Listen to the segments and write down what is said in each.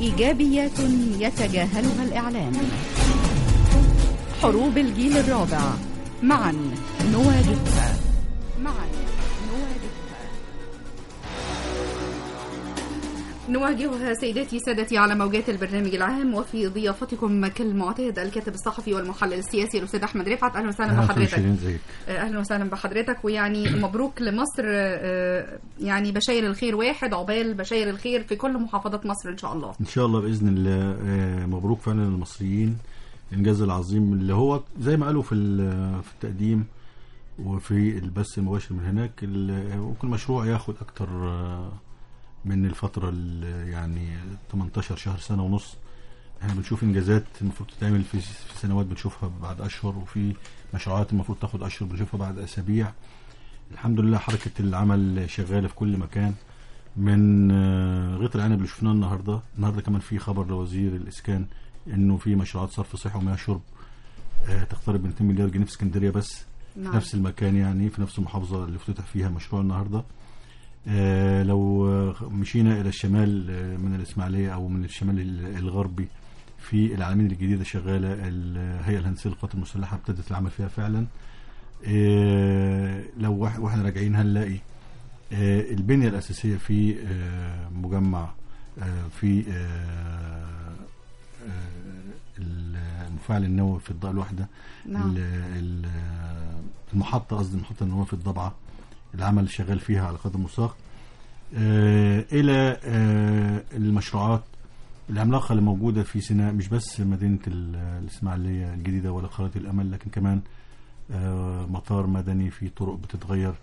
إيجابيات يتجاهلها الإعلام. حروب الجيل الرابع معا نواجهها. نواجهها سيداتي سادتي على موجات البرنامج العام، وفي ضيافتكم كالمعتاد الكاتب الصحفي والمحلل السياسي الأستاذ أحمد رفعت. أهلا وسهلا بحضرتك. أهلا وسهلا بحضرتك، ويعني مبروك لمصر، يعني بشاير الخير واحد عقبال بشاير الخير في كل محافظات مصر إن شاء الله. إن شاء الله بإذن الله. مبروك فعلا للمصريين الإنجاز العظيم اللي هو زي ما قالوا في التقديم وفي البث المباشر من هناك. ممكن المشروع ياخد أكتر من الفترة يعني 18 شهر، سنة ونص. احنا بنشوف انجازات المفروض تتعمل في سنوات بنشوفها بعد اشهر، وفي مشروعات المفروض تاخد اشهر بنشوفها بعد اسابيع. الحمد لله حركة العمل شغالة في كل مكان، من غيط العنب اللي شفناه النهارده كمان في خبر لوزير الاسكان انه في مشروعات صرف صحي ومياه شرب تقترب من 2 مليار جنيه في اسكندرية بس. نعم. في نفس المكان، يعني في نفس المحافظة اللي افتتح فيها مشروع النهارده. لو مشينا إلى الشمال من الإسماعيلية أو من الشمال الغربي، في العالمين الجديدة شغالة الهيئة الهندسية للقوات المسلحة ابتدت العمل فيها فعلا. لو واحنا راجعين هنلاقي البنية الأساسية في مجمع في المفاعل النووي في الضاء الواحدة. نعم. المحطة النووية في الضبعة العمل شغال فيها على قدم وساق. إلى المشروعات العملاقة اللي موجودة في سيناء، مش بس مدينة الإسماعيلية الجديدة ولا قرية الأمل، لكن كمان مطار مدني، في طرق بتتغير،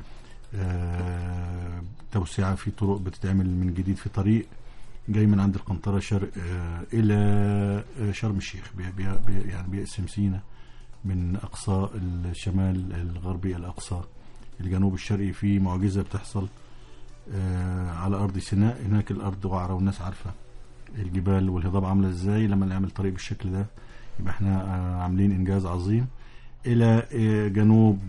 توسعة في طرق بتتعمل من جديد، في طريق جاي من عند القنطرة شرق إلى شرم الشيخ، يعني بيقسم سيناء من أقصى الشمال الغربي الأقصى الجنوب الشرقي. في معجزة بتحصل على أرض سيناء. هناك الأرض وعرة والناس عارفة الجبال والهضاب عاملة إزاي. لما نعمل طريق بالشكل ده يبقى احنا عاملين إنجاز عظيم. إلى جنوب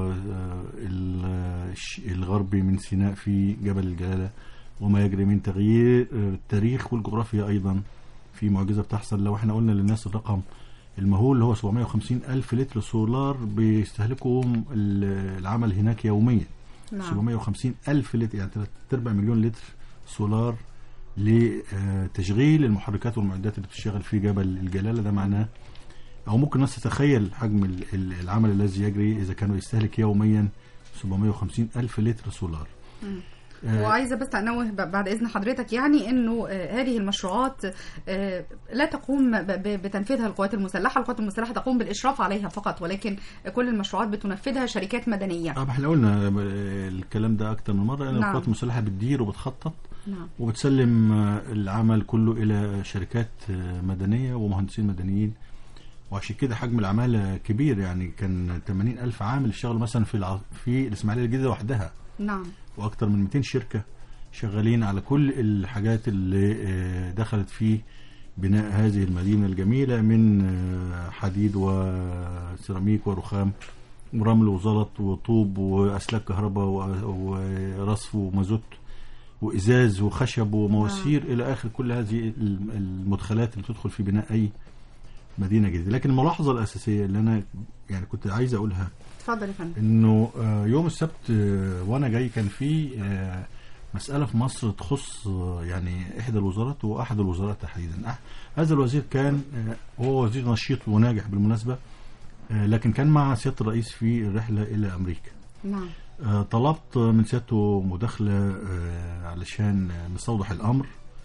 الغربي من سيناء في جبل الجلالة وما يجري من تغيير التاريخ والجغرافيا أيضا في معجزة بتحصل. لو احنا قلنا للناس الرقم المهول اللي هو 750 ألف لتر سولار بيستهلكهم العمل هناك يوميا. نعم. 750 ألف لتر، يعني 3/4 مليون لتر سولار لتشغيل المحركات والمعدات اللي بتشتغل في جبل الجلالة. ده معناه أو ممكن الناس تتخيل حجم العمل الذي يجري إذا كانوا يستهلك يوميا 750 ألف لتر سولار. وعايزة بس أنوه بعد إذن حضرتك، يعني أنه هذه المشروعات لا تقوم بتنفيذها القوات المسلحة. القوات المسلحة تقوم بالإشراف عليها فقط، ولكن كل المشروعات بتنفذها شركات مدنية. احنا قلنا الكلام ده أكتر من مرة. نعم. القوات المسلحة بتدير وبتخطط. نعم. وبتسلم العمل كله إلى شركات مدنية ومهندسين مدنيين، وعشان كده حجم العمالة كبير. يعني كان 80 ألف عامل اشتغلوا مثلا في الإسماعيلية الجديدة وحدها. نعم. وأكثر من 200 شركة شغالين على كل الحاجات اللي دخلت في بناء هذه المدينة الجميلة، من حديد وسيراميك ورخام ورمل وزلط وطوب وأسلاك كهرباء ورصف ومازوت وإزاز وخشب ومواسير إلى آخر كل هذه المدخلات اللي تدخل في بناء أي مدينة جديدة. لكن الملاحظة الأساسية اللي أنا يعني كنت عايز أقولها، اتفضل يا فندم، إنه يوم السبت وأنا جاي كان في مسألة في مصر تخص يعني إحدى الوزارات وأحد الوزارات تحديدا. هذا الوزير كان هو وزير نشيط وناجح بالمناسبة، لكن كان مع سيادة الرئيس في الرحلة إلى أمريكا. نعم. طلبت من سيادته مداخلة علشان نستوضح الأمر.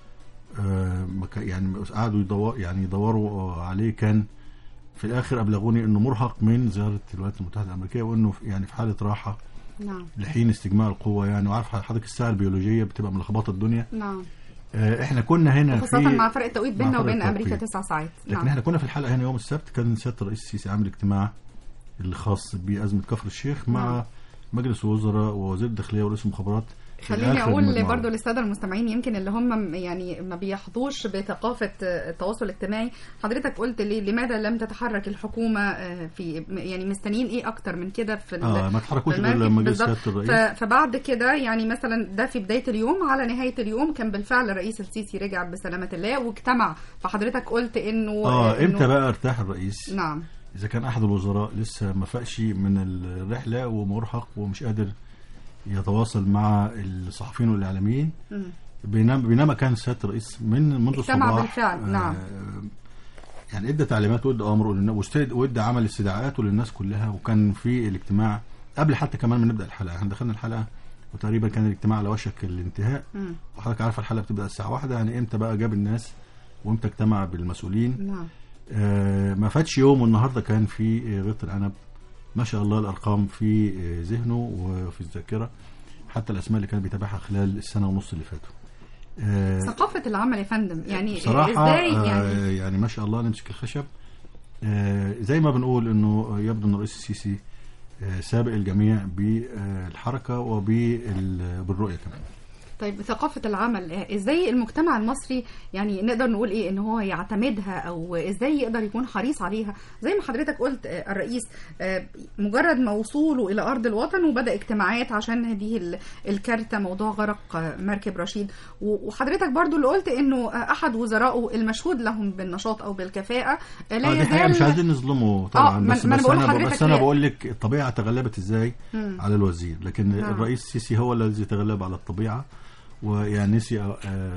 يعني قعدوا يدوروا عليه. كان في الآخر أبلغوني إنه مرهق من زيارة الولايات المتحدة الأمريكية، وإنه يعني في حالة راحة. نعم. لحين استجماع القوة. يعني وعارف حضرتك الساعة البيولوجية بتبقى ملخبطة الدنيا. نعم. احنا كنا هنا خاصة مع فرق التوقيت بيننا وبين أمريكا 9 ساعات. لكن نعم. احنا كنا في الحلقة هنا يوم السبت. كان سيادة الرئيس السيسي عامل اجتماع الخاص بأزمة كفر الشيخ مع نعم. مجلس الوزراء ووزير الداخلية ورئيس المخابرات خليني اقول برضو للساده المستمعين يمكن اللي هم يعني ما بيحظوش بثقافه التواصل الاجتماعي، حضرتك قلت لماذا لم تتحرك الحكومه في يعني مستنيين ايه اكتر من كده في ما تحركوش غير لما جه سياده الرئيس. فبعد كده يعني مثلا ده في بدايه اليوم، على نهايه اليوم كان بالفعل الرئيس السيسي رجع بسلامه الله واجتمع، فحضرتك قلت انه امتى بقى ارتاح الرئيس؟ نعم، اذا كان احد الوزراء لسه ما فاقش من الرحله ومرهق ومش قادر يتواصل مع الصحفيين والاعلاميين، بينما كان سياده الرئيس منذ الصباح بالفعل. نعم، يعني ادى تعليمات وادى امر وادى عمل استدعاءاته للناس كلها، وكان في الاجتماع قبل حتى كمان ما نبدا الحلقه. احنا دخلنا الحلقه وتقريبا كان الاجتماع على وشك الانتهاء، وحضرتك عارفه الحلقه بتبدا الساعه 1، يعني امتى بقى جاب الناس وامتى اجتمع بالمسؤولين. نعم. ما فاتش يوم، والنهارده كان في غيط العنب ما شاء الله الارقام في ذهنه وفي الذاكره، حتى الاسماء اللي كان بيتابعها خلال السنه ونص اللي فاتوا. ثقافه العمل يا فندم يعني صراحه ازاي يعني ما شاء الله نمسك الخشب. زي ما بنقول انه يبدو ان الرئيس السيسي سابق الجميع بالحركه وبالرؤيه كمان. طيب ثقافة العمل ازاي المجتمع المصري يعني نقدر نقول ايه ان هو يعتمدها، او ازاي يقدر يكون حريص عليها؟ زي ما حضرتك قلت الرئيس مجرد ما وصوله الى ارض الوطن وبدأ اجتماعات عشان هذه الكارثة، موضوع غرق مركب رشيد، وحضرتك برضو اللي قلت انه احد وزرائه المشهود لهم بالنشاط او بالكفاءة لا يزال. مش عايزين نظلمه طبعا، بس انا بقول لك الطبيعة تغلبت ازاي على الوزير، لكن الرئيس السيسي هو الذي تغلب على الطبيعة، ويعني نسي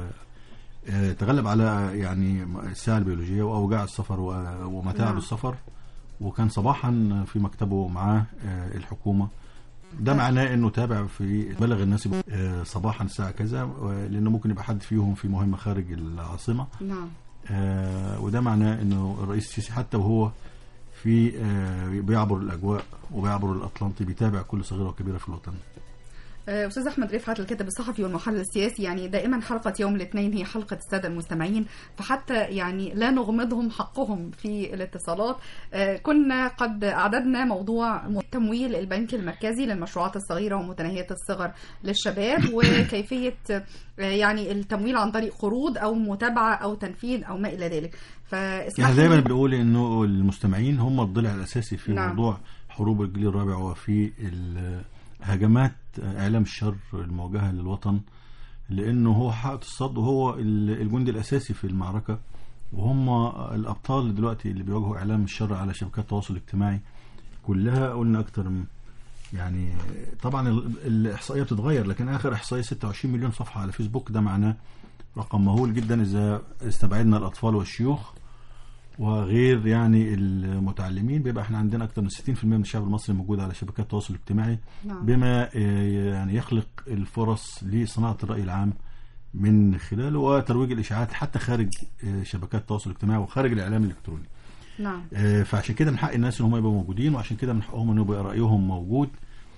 تغلب على يعني الساعة البيولوجية وأوجاع السفر ومتاعب السفر، وكان صباحا في مكتبه معاه الحكومة. ده معناه انه تابع في بلغ الناس صباحا الساعة كذا، لانه ممكن يبقى حد فيهم في مهمة خارج العاصمة. نعم. وده معناه انه الرئيس السيسي حتى وهو في بيعبر الأجواء وبيعبر الأطلنطي بيتابع كل صغيرة وكبيرة في الوطن. أستاذ أحمد رفعت الكاتب الصحفي والمحلل السياسي، يعني دائما حلقة يوم الاثنين هي حلقة السادة المستمعين، فحتى يعني لا نغمضهم حقهم في الاتصالات. كنا قد أعددنا موضوع تمويل البنك المركزي للمشروعات الصغيرة ومتناهية الصغر للشباب، وكيفية يعني التمويل عن طريق قروض أو متابعة أو تنفيذ أو ما إلى ذلك. يعني دايما بنقول إنه المستمعين هم الضلع الأساسي في موضوع حروب الجيل الرابع وفي هجمات إعلام الشر الموجهة للوطن، لأنه هو حائط الصد وهو الجندي الأساسي في المعركة، وهم الأبطال دلوقتي اللي بيواجهوا إعلام الشر على شبكات التواصل الاجتماعي كلها. قلنا أكتر يعني طبعا الإحصائية بتتغير، لكن آخر إحصائية 26 مليون صفحة على فيسبوك، ده معناه رقم مهول جدا إذا استبعدنا الأطفال والشيوخ وغير يعني المتعلمين. بيبقى احنا عندنا اكتر من 60% من الشعب المصري موجود على شبكات التواصل الاجتماعي. نعم. بما يعني يخلق الفرص لصناعة الرأي العام من خلاله وترويج الإشاعات حتى خارج شبكات التواصل الاجتماعي وخارج الإعلام الإلكتروني. نعم. فعشان كده من حق الناس ان هم يبقوا موجودين، وعشان كده من حقهم ان يبقى رأيهم موجود.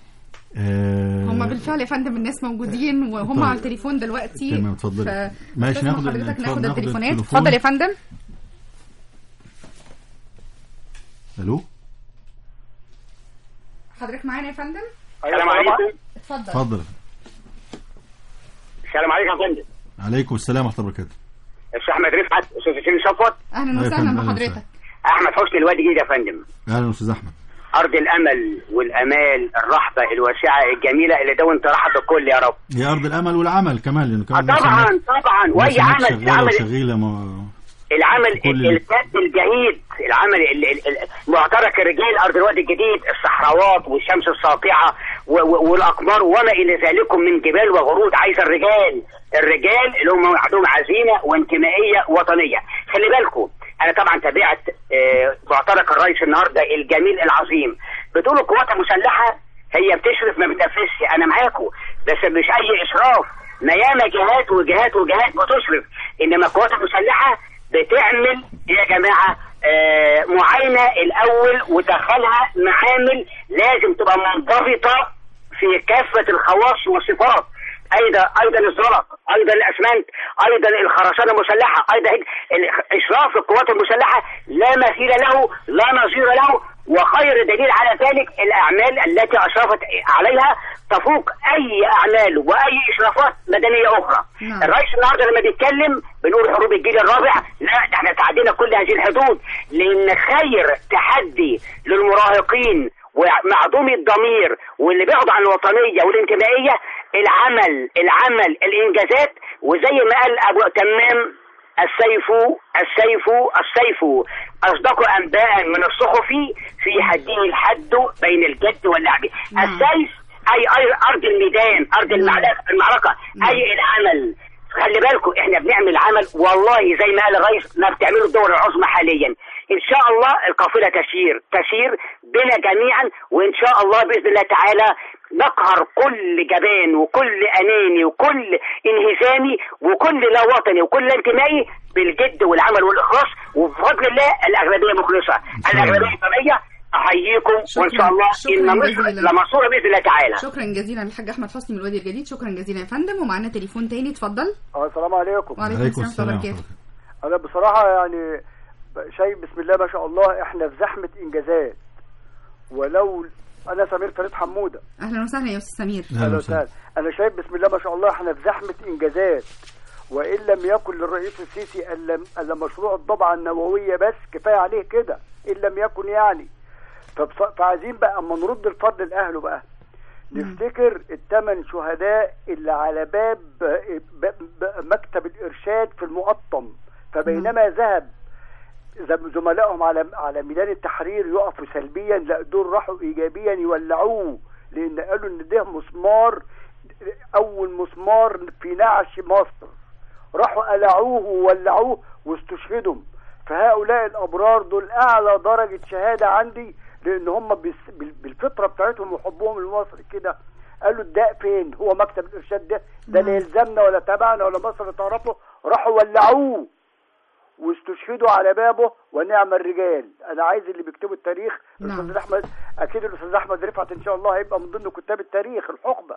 هم بالفعل يا فندم الناس موجودين وهم طيب. على التليفون دلوقتي. تمام اتفضل. ماشي ناخد التليفونات. اتفضل يا فندم. الو حضرتك معانا يا فندم؟ السلام عليكم. اتفضل. السلام عليكم يا فندم. عليكم السلام ورحمه الله وبركاته. الشيخ احمد رفعت، استاذ حسين شفوت. اهلا وسهلا بحضرتك. احمد حسني الوادي جديد يا فندم. اهلا استاذ احمد. ارض الامل والامال الرحبه الواسعه الجميله اللي دون ترحب بالكل يا رب. هي ارض الامل والعمل كمان، لانه كمان طبعا واي عمل شغيله العمل الجد الجهيد، العمل معترك الرجال، ارض الوادي الجديد، الصحراوات والشمس الساطعه والاقمار وما الى ذلك من جبال وغرود. عايز الرجال اللي هم عندهم عزيمه وانتمائيه وطنيه. خلي بالكم انا طبعا تابعت معترك الرئيس النهارده الجميل العظيم. بتقول القوات المسلحه هي بتشرف ما بتنفذش، انا معاكم، بس مش اي اشراف، ما ياما جهات وجهات بتشرف، انما القوات المسلحه بتعمل يا جماعه معاينه الاول ودخلها معامل لازم تبقى منضبطه في كافه الخواص والصفات. ايضا الزلط، ايضا الاسمنت، ايضا الخرسانه المسلحه، ايضا اشراف القوات المسلحه لا مثيل له لا نظير له. وخير دليل على ذلك الاعمال التي اشرفت عليها تفوق اي اعمال واي اشرافات مدنيه اخرى. الرئيس النهارده لما بيتكلم بنقول حروب الجيل الرابع، لا ده احنا تعدينا كل هذه الحدود، لان خير تحدي للمراهقين ومعدومي الضمير واللي بياخدوا عن الوطنيه والانتمائيه العمل الانجازات. وزي ما قال ابو تمام السيف اصدق انباء من الصحف في حده الحد بين الجد واللعب. السيف اي ارض الميدان، ارض المعركه، اي العمل. خلي بالكم احنا بنعمل عمل والله زي ما قال الرئيس ما بتعمله الدول العظمى حاليا. ان شاء الله القافله تسير بنا جميعا، وان شاء الله باذن الله تعالى نقهر كل جبان وكل اناني وكل انهزامي وكل لا وطني وكل انتمائي بالجد والعمل والاخلاص. وبفضل الله الاغلبيه مخلصه، الاغلبيه طبيعيه. احييكم وان شاء الله ان مصر لمنصوره باذن الله تعالى. شكرا جزيلا للحاج احمد حسني من الوادي الجديد. شكرا جزيلا يا فندم. ومعنا تليفون تاني، اتفضل. السلام عليكم. وعليكم السلام ورحمه الله. انا بصراحه يعني شيء بسم الله ما شاء الله، احنا في زحمه انجازات. ولو انا سمير فريد حموده. اهلا وسهلا يا استاذ سمير. اهلا وسهلا. انا شايف بسم الله ما شاء الله احنا في زحمه انجازات، وان لم يكن للرئيس السيسي الا مشروع الضبعه النوويه بس كفايه عليه كده، ان لم يكن يعني. فعايزين بقى اما نرد الفضل لاهله بقى، نفتكر الثمان شهداء اللي على باب مكتب الارشاد في المقطم، فبينما ذهب زملائهم على ميدان التحرير يقفوا سلبيا، لا دول راحوا ايجابيا يولعوه، لان قالوا ان ده مسمار، اول مسمار في نعش مصر. راحوا قلعوه وولعوه واستشهدوا. فهؤلاء الابرار دول اعلى درجه شهاده عندي، لان هم بالفطره بتاعتهم وحبهم لمصر كده قالوا الداء فين؟ هو مكتب الارشاد ده لا يلزمنا ولا تبعنا ولا مصر تعرفه. راحوا ولعوه واستشهدوا على بابه، ونعم الرجال. انا عايز اللي بيكتبوا التاريخ الاستاذ احمد، اكيد الاستاذ احمد رفعت ان شاء الله هيبقى من ضمن كتاب التاريخ الحقبه.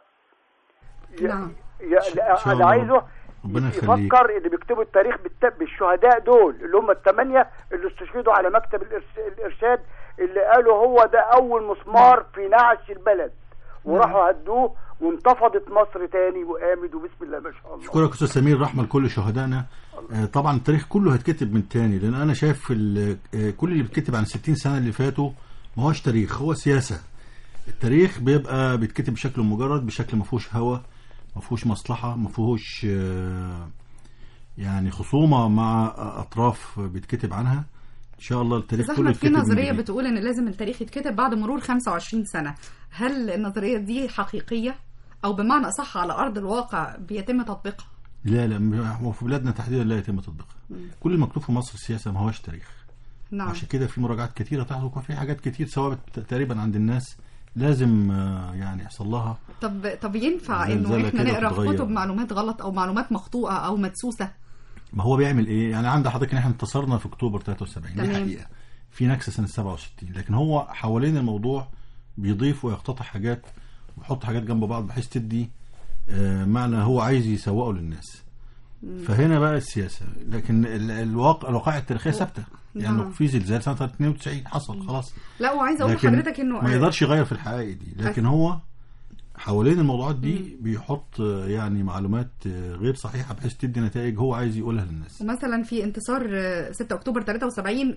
انا عايزه يفكر اللي بيكتبوا التاريخ بالشهداء دول اللي هم الثمانيه اللي استشهدوا على مكتب الارشاد، اللي قالوا هو ده اول مسمار في نعش البلد، وراحوا هدوه وانتفضت مصر تاني وقامت، وبسم الله ما شاء الله. اشكرك استاذ سمير، رحمه لكل شهدائنا. طبعا التاريخ كله هيتكتب من تاني، لان انا شايف كل اللي بيتكتب عن 60 سنه اللي فاتوا ما هوش تاريخ، هو سياسه. التاريخ بيبقى بيتكتب بشكل مجرد، بشكل ما فيهوش هوى، ما فيهوش مصلحه، ما فيهوش يعني خصومه مع اطراف بيتكتب عنها. ان شاء الله التاريخ كله يتكتب. في نظريه بتقول ان لازم التاريخ يتكتب بعد مرور 25 سنه، هل النظريه دي حقيقيه او بمعنى اصح على ارض الواقع بيتم تطبيقها؟ لا هو في بلادنا تحديدا لا يتم تطبيقها. كل المكتوب في مصر السياسه ما هوش تاريخ. نعم. عشان كده في مراجعات كثيره تحصل، وفي حاجات كتير ثوابت تقريبا عند الناس لازم يعني يحصل لها. طب ينفع انه احنا نقرا في كتب معلومات غلط او معلومات مخطوئه او مدسوسه؟ ما هو بيعمل ايه؟ يعني عند حضرتك ان احنا انتصرنا في اكتوبر 73 دي حقيقه، في نكسه سنه 67، لكن هو حوالين الموضوع بيضيف ويقتطع حاجات ويحط حاجات جنب بعض بحيث تدي معنى هو عايز يسوقه للناس. فهنا بقى السياسه، لكن الواقع التاريخيه ثابته. يعني في زلزال سنه 92 حصل خلاص. لا وعايز اقول لحضرتك انه ما يقدرش يغير في الحقائق دي، لكن هو حوالين الموضوعات دي بيحط يعني معلومات غير صحيحه بحيث تدي نتائج هو عايز يقولها للناس. ومثلا في انتصار 6 اكتوبر 73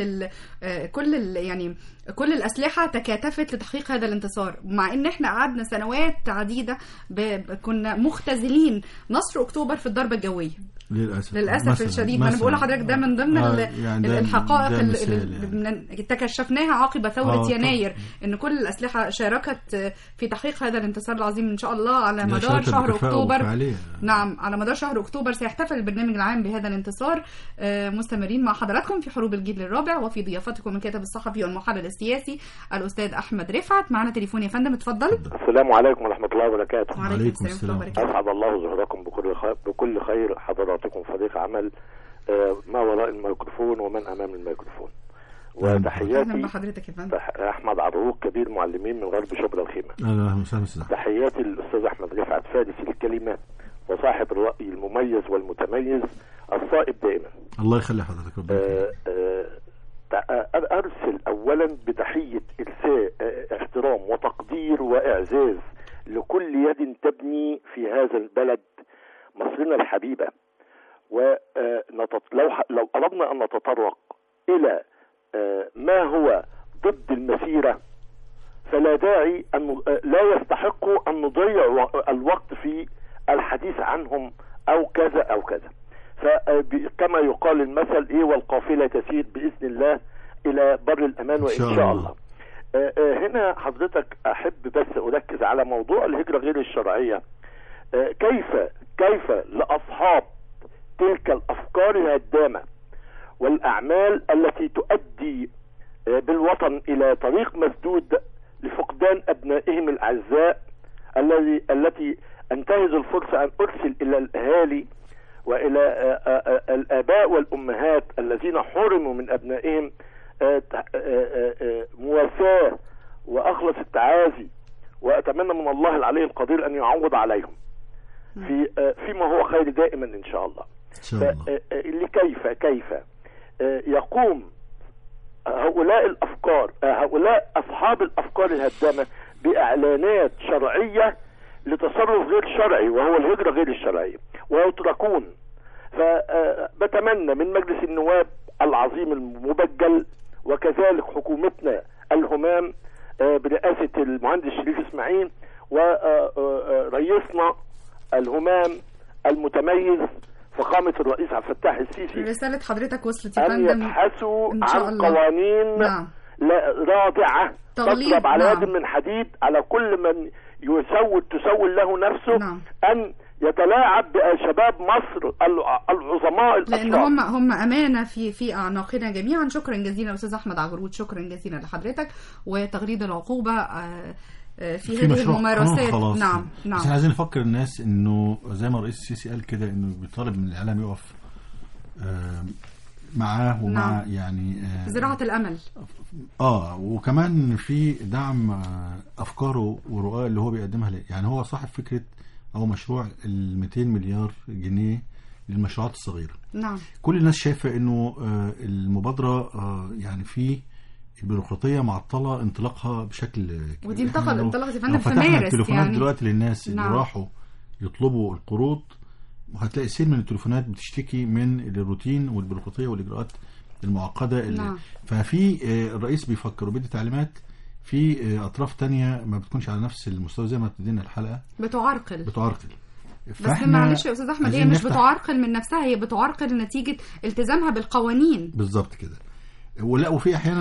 كل الاسلحه تكاتفت لتحقيق هذا الانتصار، مع ان احنا قعدنا سنوات عديده كنا مختزلين نصر اكتوبر في الضربه الجويه. للاسف الشديد. ما انا بقول لحضرتك ده من ضمن يعني الحقائق اللي تكشفناها عقب ثوره يناير، ان كل الاسلحه شاركت في تحقيق هذا الانتصار العظيم. ان شاء الله على مدار شهر اكتوبر، نعم على مدار شهر اكتوبر سيحتفل البرنامج العام بهذا الانتصار. مستمرين مع حضراتكم في حروب الجيل الرابع، وفي ضيافتكم الكاتب الصحفي والمحلل السياسي الاستاذ احمد رفعت. معنا تليفون يا فندم، اتفضل. السلام عليكم ورحمه الله وبركاته. وعليكم السلام ورحمه الله. اسعد الله ظهوركم بكل خير حضراتكم فريق عمل ما وراء الميكروفون ومن امام الميكروفون. وتحياتي بحضرتك يا فندم. احمد عبروك كبير معلمين من غرب شبرا الخيمه. اهلا وسهلا. تحياتي للاستاذ احمد رفعت فارس الكلمه وصاحب الراي المميز والمتميز الصائب دائما. الله يخلي حضرتك. ارسل اولا بتحيه احترام وتقدير واعزاز لكل يد تبني في هذا البلد مصرنا الحبيبه. لو أردنا أن نتطرق إلى ما هو ضد المسيرة فلا داعي لا يستحق أن نضيع الوقت في الحديث عنهم أو كذا أو كذا. فكما يقال المثل والقافلة تسير بإذن الله إلى بر الأمان وإن شاء الله. هنا حضرتك أحب بس أركز على موضوع الهجرة غير الشرعية. كيف لأصحاب تلك الأفكار الهدامة والأعمال التي تؤدي بالوطن إلى طريق مسدود لفقدان أبنائهم الأعزاء التي أنتهز الفرصة أن أرسل إلى الأهالي وإلى الآباء والأمهات الذين حرموا من أبنائهم مواساة وأخلص التعازي، وأتمنى من الله العلي القدير أن يعوض عليهم فيما هو خير دائما إن شاء الله. كيف يقوم هؤلاء أصحاب الأفكار الهدامة بإعلانات شرعية لتصرف غير شرعي وهو الهجرة غير الشرعية ويتركون. فبتمنى من مجلس النواب العظيم المبجل وكذلك حكومتنا الهمام برئاسة المهندس شريف إسماعيل ورئيسنا الهمام المتميز فخامة الرئيس عبد الفتاح السيسي رسالة حضرتك وصلت يا فندم، أن يبحثوا عن قوانين رادعة تضرب على يد من حديد على كل من تسول له نفسه أن يتلاعب بشباب مصر العظماء الأشرار، لأن هم أمانة في أعناقنا جميعا. شكرا جزيلا أستاذ أحمد عجرود، شكرا جزيلا لحضرتك. وتغريد العقوبة في هذه الممارسات. نعم. بس عايزين نفكر الناس انه زي ما الرئيس السيسي قال كده انه بيطالب من الاعلام يقف معاه ومع يعني زراعة الامل. وكمان في دعم افكاره ورؤاه اللي هو بيقدمها يعني هو صاحب فكرة او مشروع 200 مليار جنيه للمشروعات الصغيرة. نعم. كل الناس شايفة انه المبادرة يعني في البيروقراطيه معطله انطلاقها بشكل كبير. ودي انطلقت يا فندم في مارس التليفونات يعني دلوقتي للناس اللي راحوا يطلبوا القروض، وهتلاقي سير من التليفونات بتشتكي من الروتين والبيروقراطيه والاجراءات المعقده ففي الرئيس بيفكر وبيدي تعليمات في اطراف تانية ما بتكونش على نفس المستوى زي ما ابتدينا الحلقه بتعرقل. بس معلش يا استاذ احمد، هي مش بتعرقل من نفسها، هي بتعرقل نتيجه التزامها بالقوانين. بالظبط كده. وفي احيانا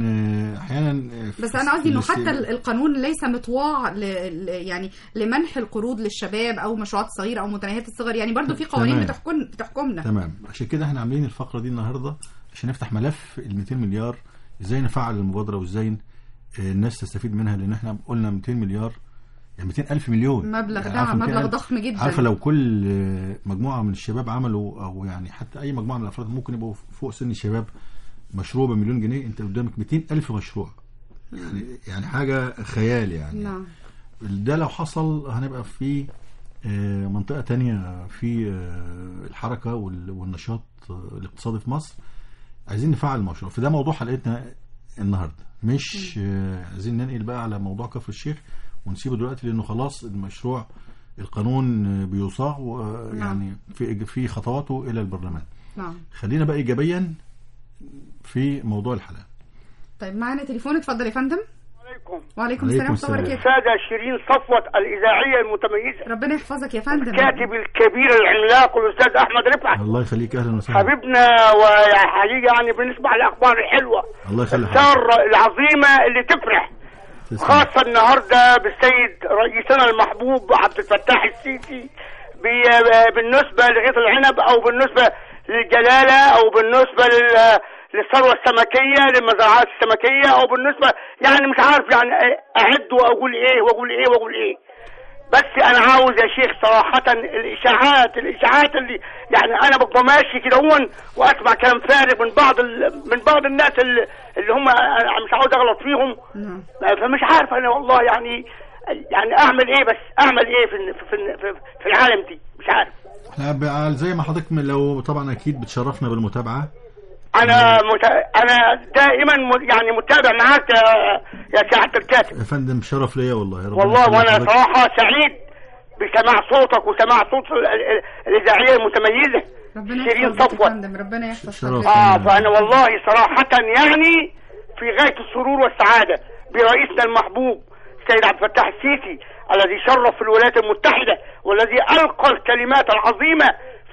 بس انا قصدي انه حتى القانون ليس مطواع يعني لمنح القروض للشباب او مشروعات صغيره او متناهيه الصغر، يعني برضو في قوانين بتحكمنا. تمام. عشان كده احنا عاملين الفقره دي النهارده عشان نفتح ملف ال 200 مليار، ازاي نفعل المبادره وازاي الناس تستفيد منها، لان احنا قلنا 200 مليار يعني 200,000 مليون مبلغ. ده مبلغ ضخم جدا. عارفه لو كل مجموعه من الشباب عملوا او يعني حتى اي مجموعه من الافراد ممكن يبقوا فوق سن الشباب مشروع ب1,000,000 جنيه، انت قدامك 200,000 مشروع، يعني حاجة خيال يعني. نعم. ده لو حصل هنبقى في منطقة تانية في الحركة والنشاط الاقتصادي في مصر. عايزين نفعل المشروع، فده موضوع حلقتنا النهاردة. مش عايزين ننقل بقى على موضوع كفر الشيخ ونسيبه دلوقتي لأنه خلاص المشروع القانون بيصاغ يعني في خطواته إلى البرلمان. نعم. خلينا بقى إيجابيا في موضوع الحلقة. طيب معنا تليفون، اتفضل يا فندم. وعليكم السلام ورحمة الله وبركاته. السادة شيرين صفوت الإذاعية المتميزة. ربنا يحفظك يا فندم. الكاتب الكبير العملاق الأستاذ أحمد رفعت. الله يخليك، أهلا وسهلا حبيبنا. وحقيقة يعني بنسمع الأخبار الحلوة، الله يخليك، السارة العظيمة اللي تفرح، خاصة النهاردة بالسيد رئيسنا المحبوب عبد الفتاح السيسي بالنسبة لغيث العنب أو بالنسبة للجلالة أو بالنسبة للثروة السمكية للمزرعات السمكية أو بالنسبة يعني مش عارف يعني أعد وأقول إيه وأقول إيه وأقول إيه. بس انا عاوز يا شيخ صراحه الاشاعات اللي يعني انا ببقى ماشي كده واسمع كلام فارغ من بعض الناس اللي هم مش عاوز اغلط فيهم. فمش عارف انا والله يعني اعمل ايه، بس اعمل ايه في العالم دي مش عارف. زي ما حضرتك لو طبعا اكيد بتشرفنا بالمتابعه. انا دائما يعني متابع معاك يا سعاده الكاتب. يا فندم شرف ليا والله. والله وانا صراحه سعيد بسماع صوتك وسماع صوت الاذاعيه المتميزه شيرين صفوت. ربنا يحفظك. فانا والله صراحه يعني في غايه السرور والسعاده برئيسنا المحبوب السيد عبد الفتاح السيسي الذي شرف الولايات المتحده والذي القى الكلمات العظيمه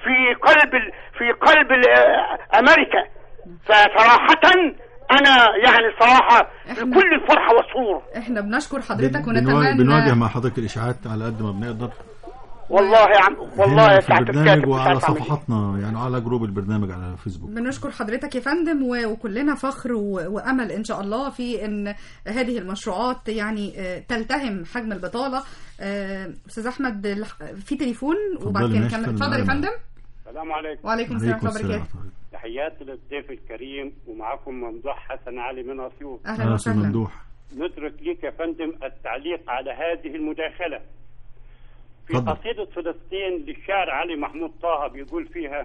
في قلب امريكا. فصراحه انا يعني صراحه بكل الفرحه والسرور. احنا بنشكر حضرتك ونتمنى بنواجه مع حضرتك الاشاعات على قد ما بنقدر. والله يا عم والله يا سعاده الكاتب وعلى صفحاتنا يعني على جروب البرنامج على فيسبوك. بنشكر حضرتك يا فندم وكلنا فخر وامل ان شاء الله في ان هذه المشروعات يعني تلتهم حجم البطاله. استاذ احمد في تليفون وبعد كده نكمل. اتفضل يا فندم. السلام عليكم. وعليكم السلام ورحمه الله وبركاته. تحياتي للضيف الكريم ومعكم ممدوح حسن علي من اسيوط. اهلا وسهلا ممدوح. ندرك ليك يا فندم التعليق على هذه المداخله. في قصيدة فلسطين للشاعر علي محمود طه بيقول فيها: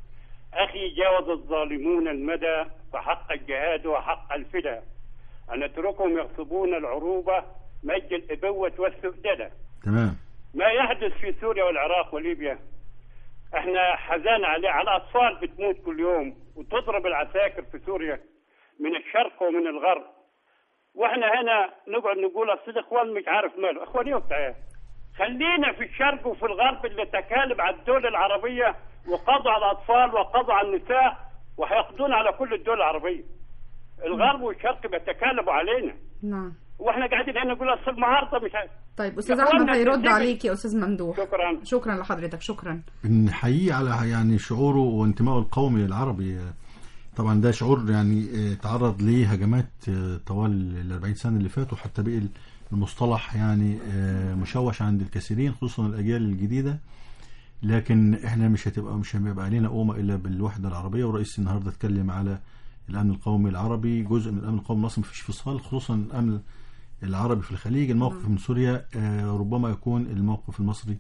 أخي جاوز الظالمون المدى فحق الجهاد وحق الفدا، أن نتركهم يغصبون العروبة مجد الإبوة والسؤددة. تمام. ما يحدث في سوريا والعراق وليبيا احنا حزان على أطفال بتموت كل يوم وتضرب العساكر في سوريا من الشرق ومن الغرب، واحنا هنا نقعد نقول أصل الإخوان مش عارف ماله. إخوان يوقع خلينا في الشرق وفي الغرب اللي تكالب على الدول العربية وقضوا على الأطفال وقضوا على النساء وهيقضون على كل الدول العربية. الغرب والشرق بيتكالبوا علينا. نعم. واحنا قاعدين هنا نقول اصل المعارضه مش عارف. طيب استاذ احمد هيرد عليك يا استاذ ممدوح. شكرا لحضرتك. شكرا. بنحييه على يعني شعوره وانتمائه القومي العربي. طبعا ده شعور يعني تعرض ليه هجمات طوال ال40 سنه اللي فاتوا، حتى بقي المصطلح يعني مشوش عند الكثيرين خصوصا الاجيال الجديده. لكن احنا مش هيبقى علينا قومه الا بالوحده العربيه. ورئيس النهارده اتكلم على الامن القومي العربي، جزء من الامن القومي المصري مفيش فصال، خصوصا الامن العربي في الخليج. الموقف من سوريا ربما يكون الموقف المصري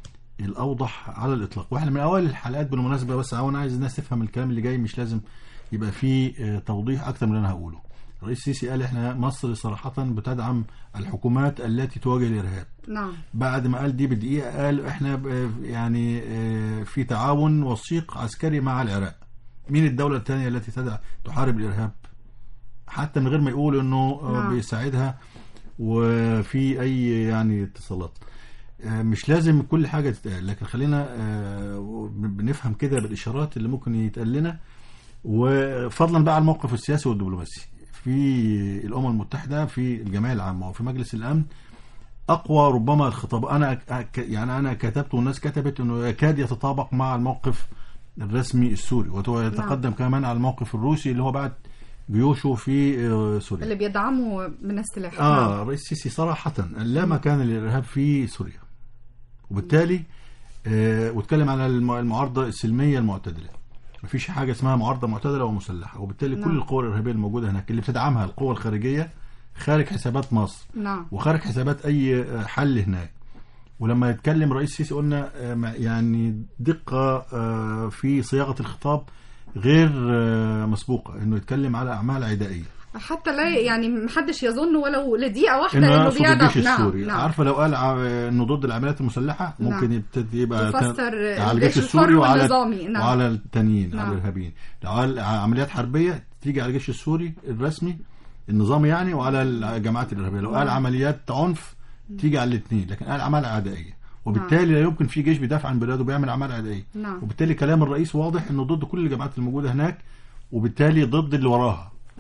الاوضح على الاطلاق. واحنا من اوائل الحلقات بالمناسبه، بس انا عايز الناس تفهم الكلام اللي جاي، مش لازم يبقى فيه توضيح اكتر من اللي انا هقوله. الرئيس السيسي قال احنا مصر صراحه بتدعم الحكومات التي تواجه الارهاب. نعم. بعد ما قال دي بدقيقه قال احنا يعني في تعاون وثيق عسكري مع العراق. مين الدوله الثانيه التي تحارب الارهاب؟ حتى من غير ما يقول انه بيساعدها وفي اي يعني اتصالات. مش لازم كل حاجه تتقال، لكن خلينا بنفهم كده بالاشارات اللي ممكن يتقال لنا. وفضلا بقى على الموقف السياسي والدبلوماسي في الامم المتحده، في الجمعيه العامه وفي مجلس الامن، اقوى ربما الخطاب انا كتبت والناس كتبت انه يكاد يتطابق مع الموقف الرسمي السوري، ويتقدم كمان على الموقف الروسي اللي هو بعد جيوشه في سوريا اللي بيدعموا من السلاح. الرئيس السيسي صراحه لا مكان للارهاب في سوريا، وبالتالي واتكلم على المعارضه السلميه المعتدله. مفيش حاجه اسمها معارضه معتدله ومسلحه، وبالتالي كل القوى الارهابيه الموجوده هناك اللي بتدعمها القوى الخارجيه خارج حسابات مصر. وخارج حسابات اي حل هناك. ولما يتكلم رئيس السيسي قلنا يعني دقه في صياغه الخطاب غير مسبوقه، انه يتكلم على اعمال عدائيه حتى لا يعني محدش يظن ولو لدقيقه واحده انه بيدعم الجيش السوري. عارفه لو قال انه ضد العمليات المسلحه ممكن يبتدي يبقى على الجيش السوري وعلى التانيين على الارهابيين. لو قال عمليات حربيه تيجي على الجيش السوري الرسمي النظامي يعني وعلى الجماعات الارهابيه. لو قال عمليات عنف تيجي على الاثنين، لكن قال اعمال عدائيه، وبالتالي لا يمكن في جيش بيدافع عن بلاده بيعمل اعمال عدائيه. وبالتالي كلام الرئيس واضح انه ضد كل الجماعات الموجوده هناك، وبالتالي ضد اللي وراها.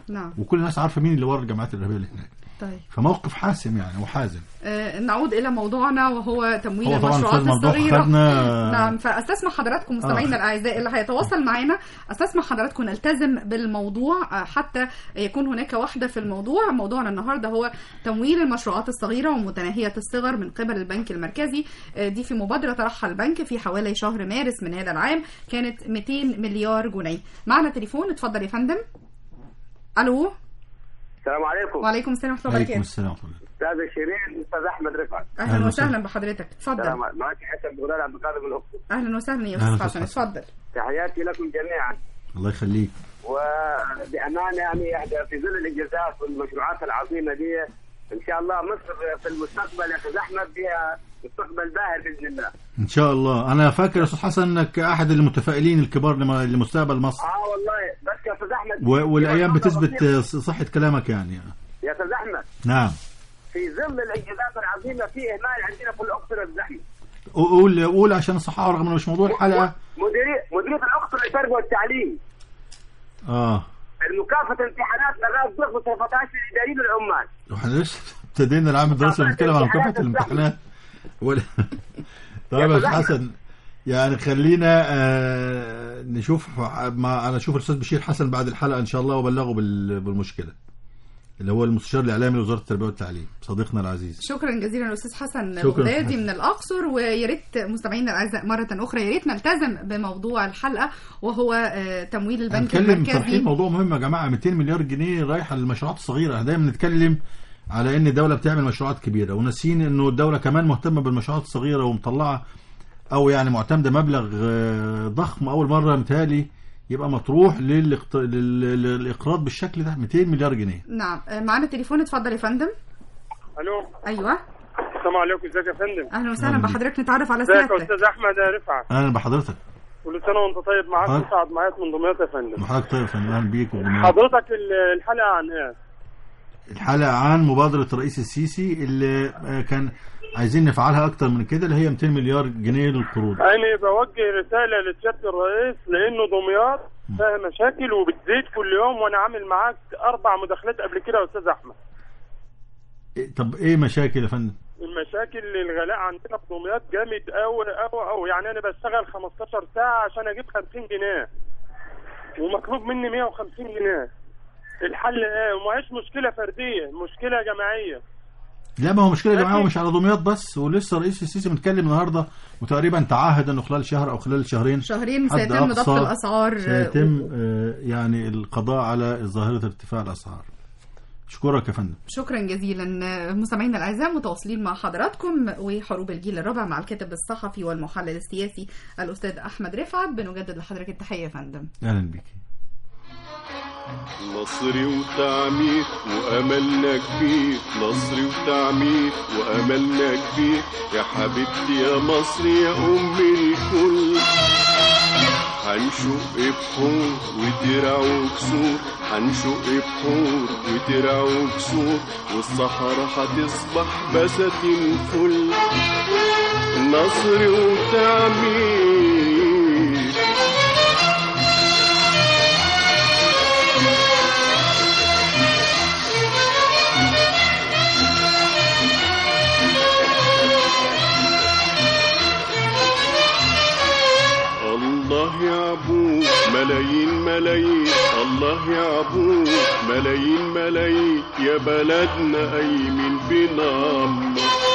نعم. وكل الناس عارفه مين اللي ورا الجماعات الارهابيه اللي هناك. طيب. فموقف حاسم يعني وحازم. نعود الى موضوعنا وهو تمويل المشروعات الصغيره. نعم. فاستسمح حضراتكم مستمعينا الاعزاء اللي هيتواصل معنا، استسمح حضراتكم نلتزم بالموضوع حتى يكون هناك وحده في الموضوع. موضوعنا النهارده هو تمويل المشروعات الصغيره ومتناهيه الصغر من قبل البنك المركزي. دي في مبادره طرحها البنك في حوالي شهر مارس من هذا العام، كانت 200 مليار جنيه. معنا تليفون، اتفضل يا فندم. الو. السلام عليكم. وعليكم السلام ورحمه الله وبركاته. وعليكم السلام. استاذ شيرين، استاذ احمد رفعت. اهلا وسهلا بحضرتك، اتفضل. معك حسن بغداد عبد القادر من الاقصر. اهلا وسهلا يا استاذ حسن، اتفضل. تحياتي لكم جميعا. الله يخليك. وبامانه يعني في ظل الانجازات والمشروعات العظيمه دي ان شاء الله مصر في المستقبل يا استاذ احمد فيها مستقبل باهر باذن الله. ان شاء الله. انا فاكر يا استاذ حسن انك احد المتفائلين الكبار لمستقبل مصر. والله بس يا استاذ احمد والايام بتثبت صحه كلامك يعني. يا استاذ احمد. نعم. في ظل الانجازات العظيمه في اهمال عندنا في الاقصر يا استاذ احمد. قول عشان الصحه رغم انه مش موضوع الحلقه. مديريه الاقصر للتربيه والتعليم. المكافاه امتحانات لغايه ضغط 17 الاداريين والعمال. واحنا لسه ابتدينا العام الدراسي بنتكلم عن مكافاه الامتحانات. طيب يا استاذ حسن، يعني خلينا نشوف انا اشوف الاستاذ بشير حسن بعد الحلقه ان شاء الله وبلغه بالمشكله، اللي هو المستشار الاعلامي لوزاره التربيه والتعليم صديقنا العزيز. شكرا جزيلا الاستاذ حسن بغدادي من الاقصر. ويا ريت مستمعينا الاعزاء مره اخرى يا ريت نلتزم بموضوع الحلقه وهو تمويل البنك المركزي. موضوع مهم يا جماعه، 200 مليار جنيه رايحه للمشروعات الصغيره. دايما نتكلم على ان الدوله بتعمل مشروعات كبيره وناسين انه الدوله كمان مهتمه بالمشروعات الصغيره ومطلعه او يعني معتمده مبلغ ضخم اول مره متهيألي يبقى مطروح للاقراض بالشكل ده 200 مليار جنيه. نعم. معانا تليفون، اتفضل يا فندم. الو. ايوه. السلام عليكم، ازيك يا فندم؟ اهلا وسهلا بحضرتك، نتعرف على سيادتك. ازيك يا استاذ احمد رفعت؟ اهلا بحضرتك. كل سنه وانت طيب. معاك مسعد معاك من دمياط يا فندم. حضرتك طيب يا فندم. اهلا بيك. حضرتك الحلقه عن ايه؟ الحلقه عن مبادره الرئيس السيسي اللي كان عايزين نفعلها اكتر من كده، اللي هي 200 مليار جنيه للقروض. انا بوجه رساله لسياده الرئيس لانه دمياط فيها مشاكل وبتزيد كل يوم، وانا عامل معاك 4 مداخلات قبل كده يا استاذ احمد. طب ايه مشاكل يا فندم؟ المشاكل اللي الغلاء عندنا في دمياط جامد قوي يعني انا بشتغل 15 ساعه عشان اجيب 50 جنيه ومطلوب مني 150 جنيه. الحل ايه؟ وماهيش مشكله فرديه، مشكله جماعيه. لا، ما هو مشكله جماعيه ومش على دمياط بس، ولسه رئيس السيسي متكلم النهارده وتقريبا تعهد انه خلال شهر او خلال شهرين سيتم ضبط الاسعار، سيتم يعني القضاء على ظاهره ارتفاع الاسعار. اشكرك يا فندم. شكرا جزيلا. مستمعينا الاعزاء متواصلين مع حضراتكم وحروب الجيل الرابع مع الكاتب الصحفي والمحلل السياسي الاستاذ احمد رفعت. بنجدد لحضرتك التحيه يا فندم. اهلا بك. نصر وتعمير وأملنا كبير، نصر وتعمير وأملنا كبير، يا حبيبتي يا مصر يا أم الكل. هنشق بحور وترع وكسور، هنشق بحور وترع وكسور، والصحراء هتصبح بساتين فل. نصر وتعمير الله يا ابوه ملايين ملايين، الله يا ابوه ملايين ملايين، يا بلدنا قايمين بنار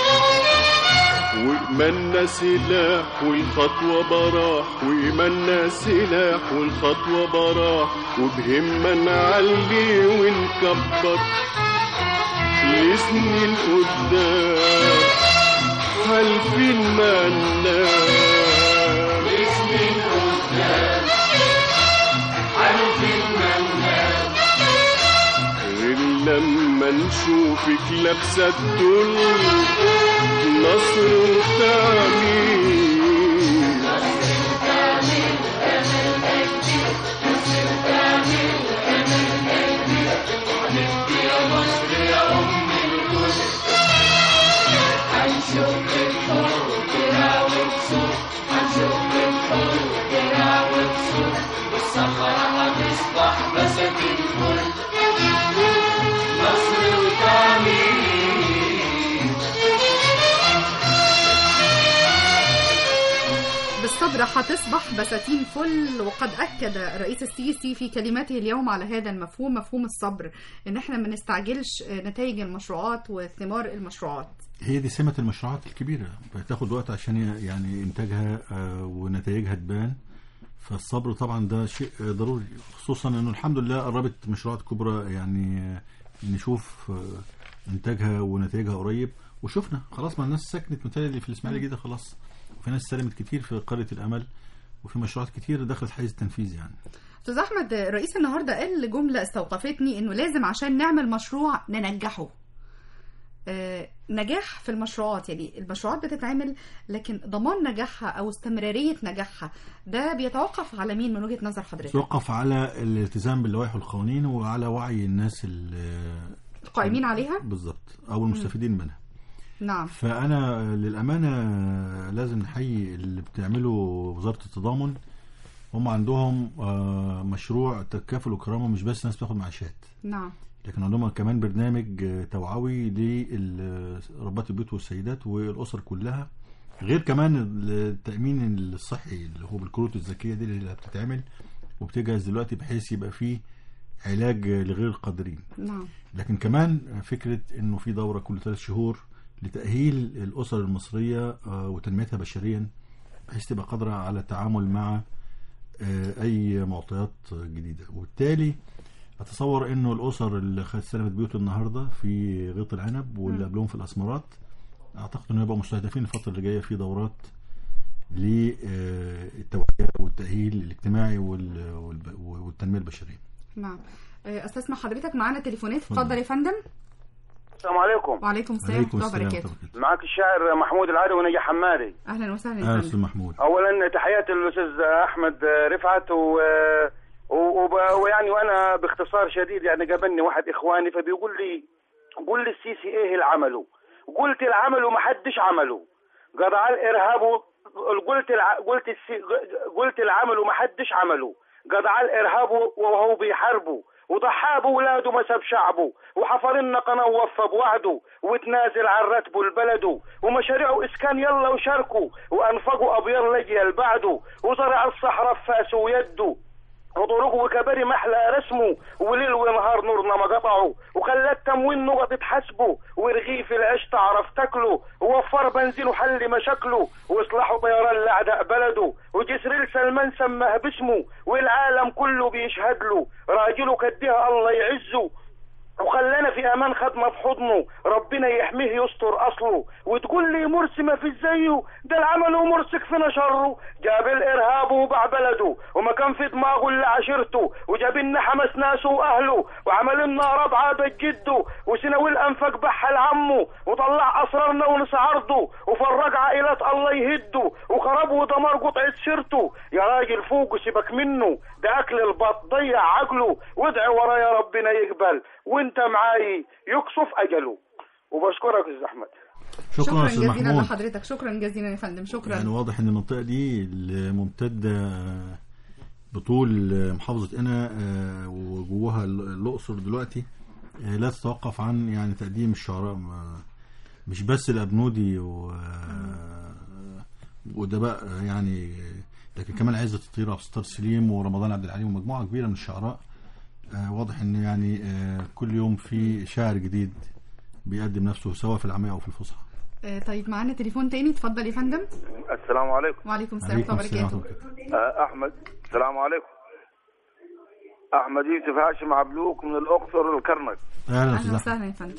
وإيماننا سلاح والخطوة براح، وإيماننا سلاح والخطوة براح، وبهمة نعلي ونكبر لسنين قدام حالفين ما ننام. غير لما نشوفك لابسة الدل نصر وتعمير. يا مصر يا أم الكل، هنشوف الحر ترع وكسور، هنشوف الحر ترع وكسور، والصحراء هتصبح بساتين فل. الصبر هتصبح بساتين فل. وقد أكد الرئيس السيسي في كلمته اليوم على هذا المفهوم، مفهوم الصبر، إن إحنا ما نستعجلش نتائج المشروعات وثمار المشروعات. هي دي سمة المشروعات الكبيرة، بتاخد وقت عشان يعني إنتاجها ونتائجها تبان. فالصبر طبعا ده شيء ضروري، خصوصا إنه الحمد لله قربت مشروعات كبرى يعني نشوف إنتاجها ونتائجها قريب. وشفنا خلاص، ما الناس سكنت متهيألي في الإسماعيلية الجديدة خلاص، وفي ناس سلمت كتير في قرية الأمل، وفي مشروعات كتير دخلت حيز التنفيذ. يعني أستاذ أحمد، الرئيس النهاردة قال جملة استوقفتني، إنه لازم عشان نعمل مشروع ننجحه. نجاح في المشروعات، يعني المشروعات بتتعمل، لكن ضمان نجاحها أو استمرارية نجاحها ده بيتوقف على مين من وجهة نظر حضرتك؟ بيتوقف على الالتزام باللوائح والقوانين وعلى وعي الناس القائمين عليها بالضبط أو المستفيدين منها. نعم. فأنا للأمانة لازم نحيي اللي بتعمله وزارة التضامن. هم عندهم مشروع تكافل وكرامة، مش بس ناس بتاخد معاشات، نعم، لكن عندهم كمان برنامج توعوي لربات البيوت والسيدات والأسر كلها، غير كمان التأمين الصحي اللي هو بالكروت الذكية دي اللي بتتعمل وبتجهز دلوقتي بحيث يبقى فيه علاج لغير القادرين. نعم. لكن كمان فكرة إنه في دورة كل 3 شهور لتأهيل الأسر المصرية وتنميتها بشريا بحيث تبقى قادرة على التعامل مع أي معطيات جديدة. وبالتالي أتصور إنه الأسر اللي استلمت بيوت النهاردة في غيط العنب واللي قبلهم في الأسمرات، أعتقد إنه يبقى مستهدفين الفترة اللي جاية في دورات للتوعية والتأهيل الاجتماعي والتنمية البشرية. نعم. استسمع حضرتك معانا تليفونات، اتفضل يا فندم. السلام عليكم. وعليكم السلام ورحمة الله وبركاته. معك الشاعر محمود العدوي ونجا حمادي. اهلا وسهلا. اهلا استاذ محمود. اولا تحياتي للاستاذ احمد رفعت ويعني وانا باختصار شديد يعني قابلني واحد اخواني فبيقول لي قول لي السيسي ايه اللي عمله؟ قلت العمل وما حدش عمله. قضى على الارهاب قلت العمل وما حدش عمله. قضى على الارهاب وهو بيحاربه وضحى بولاده ما ساب شعبه وحفر لنا قناه ووفى بوعده وتنازل عن راتبه لبلده ومشاريعه اسكان يلا وشاركوا وانفقوا ابيض لجيال بعده وزرع الصحراء بفاسه ويده وطرقه وكباري محلى رسمه وليل ونهار نورنا ما قطعوا وخلى التموين نقط تحاسبه ورغيف العيش تعرف تاكله ووفر بنزين وحل مشاكله واصلحوا طيران لاعداء بلده وجسر سلمان سماه باسمه والعالم كله بيشهد له راجله كديها الله يعزه وخلانا في امان خدمه في حضنه ربنا يحميه يستر اصله وتقول لي مرسي ما في زيه ده العمل ومرسك فينا شره جاب الارهاب وباع بلده وما كان في دماغه اللي عشيرته وجاب لنا حماس ناسه واهله وعمل لنا ربعه بجده وسناوي الانفاق بحها لعمه وطلع اسرارنا ونسى عرضه وفرج عائلات الله يهده وخرب ودمر قطعه سيرته يا راجل فوق وسيبك منه ده اكل البط ضيع عقله وادعي ورايا ربنا يقبل وانت معاي يقصف اجله. وبشكرك يا احمد. شكرا جزيلا لحضرتك. شكرا جزيلا يا فندم. شكرا. يعني واضح ان المنطقه دي الممتده بطول محافظه قنا وجواها الاقصر دلوقتي لا تتوقف عن يعني تقديم الشعراء مش بس الابنودي وادباء يعني، لكن كمان عزت الطير وعبد الستار سليم ورمضان عبد العليم ومجموعه كبيره من الشعراء. واضح ان يعني كل يوم في شاعر جديد بيقدم نفسه سواء في العامية او في الفصحى. طيب معانا تليفون تاني، اتفضل يا فندم. السلام عليكم. وعليكم السلام ورحمة الله وبركاته. احمد السلام عليكم. احمد يوسف هاشم عبلوك من الاقصر والكرنك. اهلا وسهلا يا فندم.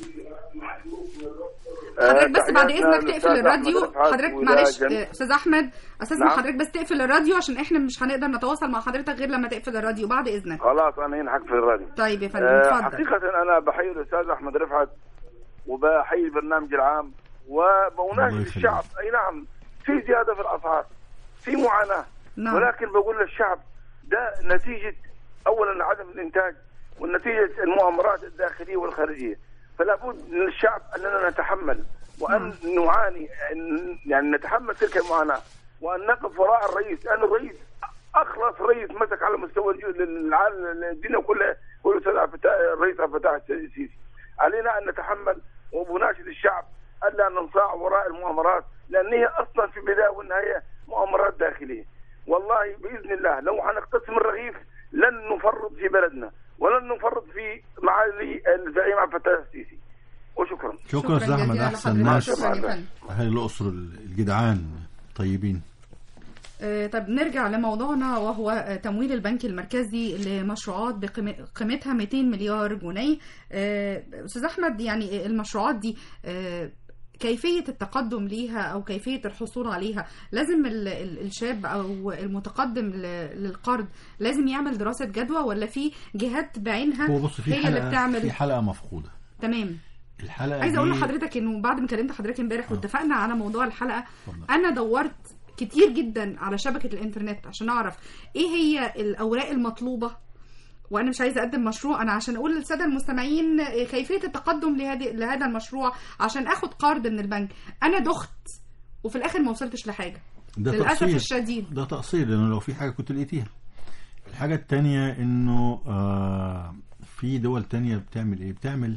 حضرتك بس بعد اذنك تقفل الراديو. حضرتك معلش استاذ احمد استاذن حضرتك بس تقفل الراديو عشان احنا مش هنقدر نتواصل مع حضرتك غير لما تقفل الراديو بعد اذنك. خلاص انا هنا هقفل الراديو. طيب يا فندم اتفضل. حقيقه انا بحيي الاستاذ احمد رفعت وبحيي البرنامج العام وبناشد الشعب. اي نعم في زياده في الاسعار في معاناه نعم. ولكن بقول للشعب ده نتيجه اولا عدم الانتاج والنتيجه المؤامرات الداخليه والخارجيه. فلا بد للشعب اننا نتحمل وان نعاني يعني نتحمل تلك المعاناه وان نقف وراء الرئيس لان الرئيس اخلص رئيس مسك على مستوى الدنيا كلها هو الرئيس عبد الفتاح السيسي. علينا ان نتحمل وبناشد الشعب الا ننصاع وراء المؤامرات لان هي اصلا في البدايه والنهايه مؤامرات داخليه. والله باذن الله لو هنقتسم الرغيف لن نفرط في بلدنا ولن نفرط في معالي الزعيم عبد الفتاح السيسي. وشكرا. شكرا استاذ احمد، احسن ناس اهل الاقصر الجدعان طيبين. طب نرجع لموضوعنا وهو تمويل البنك المركزي لمشروعات بقيمتها 200 مليار جنيه. استاذ احمد، يعني المشروعات دي كيفية التقدم ليها أو كيفية الحصول عليها، لازم الشاب أو المتقدم للقرض لازم يعمل دراسة جدوى ولا في جهات بعينها هي اللي بتعمل؟ في حلقة مفقودة. تمام. الحلقة عايزة أقول لحضرتك إنه بعد ما كلمت حضرتك امبارح واتفقنا على موضوع الحلقة، أنا دورت كتير جدا على شبكة الإنترنت عشان أعرف إيه هي الأوراق المطلوبة، وانا مش عايزه اقدم مشروع، انا عشان اقول للساده المستمعين كيفيه التقدم لهذا المشروع عشان اخد قرض من البنك. انا دخت وفي الاخر ما وصلتش لحاجه للاسف الشديد. ده تقصير، لانه لو في حاجه كنت لقيتيها. الحاجه الثانيه انه في دول تانية بتعمل ايه؟ بتعمل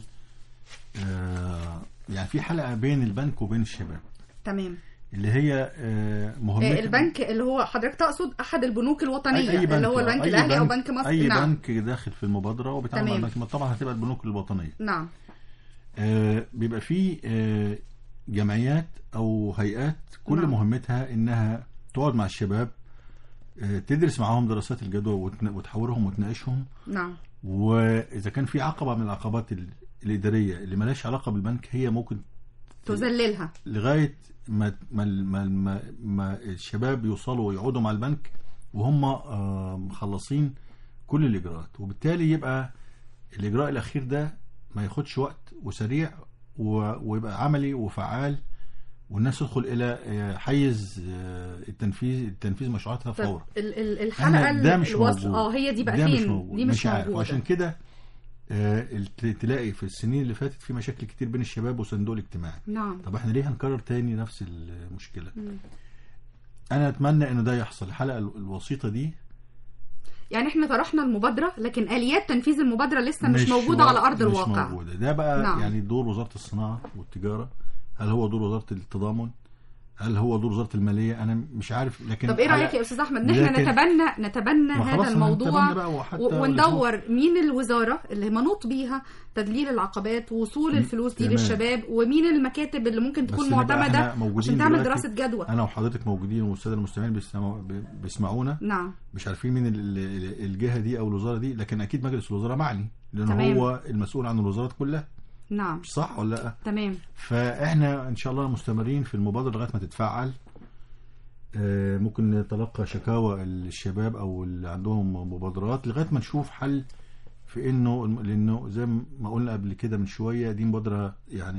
يعني في حلقه بين البنك وبين الشباب. تمام. اللي هي مهمة البنك اللي هو حضرتك تقصد احد البنوك الوطنيه اللي هو البنك الاهلي او بنك مصر. اي نعم. بنك داخل في المبادره وبيتعامل مع البنك، طبعا هتبقى البنوك الوطنيه. نعم. بيبقى في جمعيات او هيئات كل نعم. مهمتها انها تقعد مع الشباب، تدرس معاهم دراسات الجدوى وتحاورهم وتناقشهم. نعم. واذا كان في عقبه من العقبات الاداريه اللي مالهاش علاقه بالبنك، هي ممكن تذللها لغايه ما الشباب يوصلوا ويقعدوا مع البنك وهم مخلصين كل الإجراءات، وبالتالي يبقى الإجراء الأخير ده ما ياخدش وقت وسريع ويبقى عملي وفعال، والناس تدخل إلى حيز التنفيذ مشروعاتها فورا. الحلقة ده مش موجود. هي دي بقى فين؟ دي مش موجودة. وعشان كده تلاقي في السنين اللي فاتت في مشاكل كتير بين الشباب وصندوق الاجتماعي. نعم. طب احنا ليه هنكرر تاني نفس المشكلة؟ انا اتمنى ان ده يحصل. الحلقة الوسيطة دي يعني احنا طرحنا المبادرة، لكن آليات تنفيذ المبادرة لسه مش موجودة على أرض الواقع. مش موجودة. ده بقى نعم. يعني دور وزارة الصناعة والتجارة، هل هو دور وزارة التضامن، هل هو دور وزارة المالية؟ أنا مش عارف. لكن طب إيه رأيك يا أستاذ أحمد إن إحنا نتبنى هذا الموضوع وندور مين الوزارة اللي منوط بيها تدليل العقبات ووصول الفلوس دي للشباب، ومين المكاتب اللي ممكن تكون معتمدة عشان تعمل دراسة جدوى. أنا وحضرتك موجودين والسادة المستمعين بيسمعونا. نعم. مش عارفين مين الجهة دي أو الوزارة دي، لكن أكيد مجلس الوزراء معني، لأنه هو المسؤول عن الوزارات كلها. نعم. مش صح ولا لا؟ تمام. فاحنا ان شاء الله مستمرين في المبادره لغايه ما تتفعل. ممكن نتلقى شكاوى الشباب او اللي عندهم مبادرات لغايه ما نشوف حل في انه، لانه زي ما قلنا قبل كده من شويه دي مبادره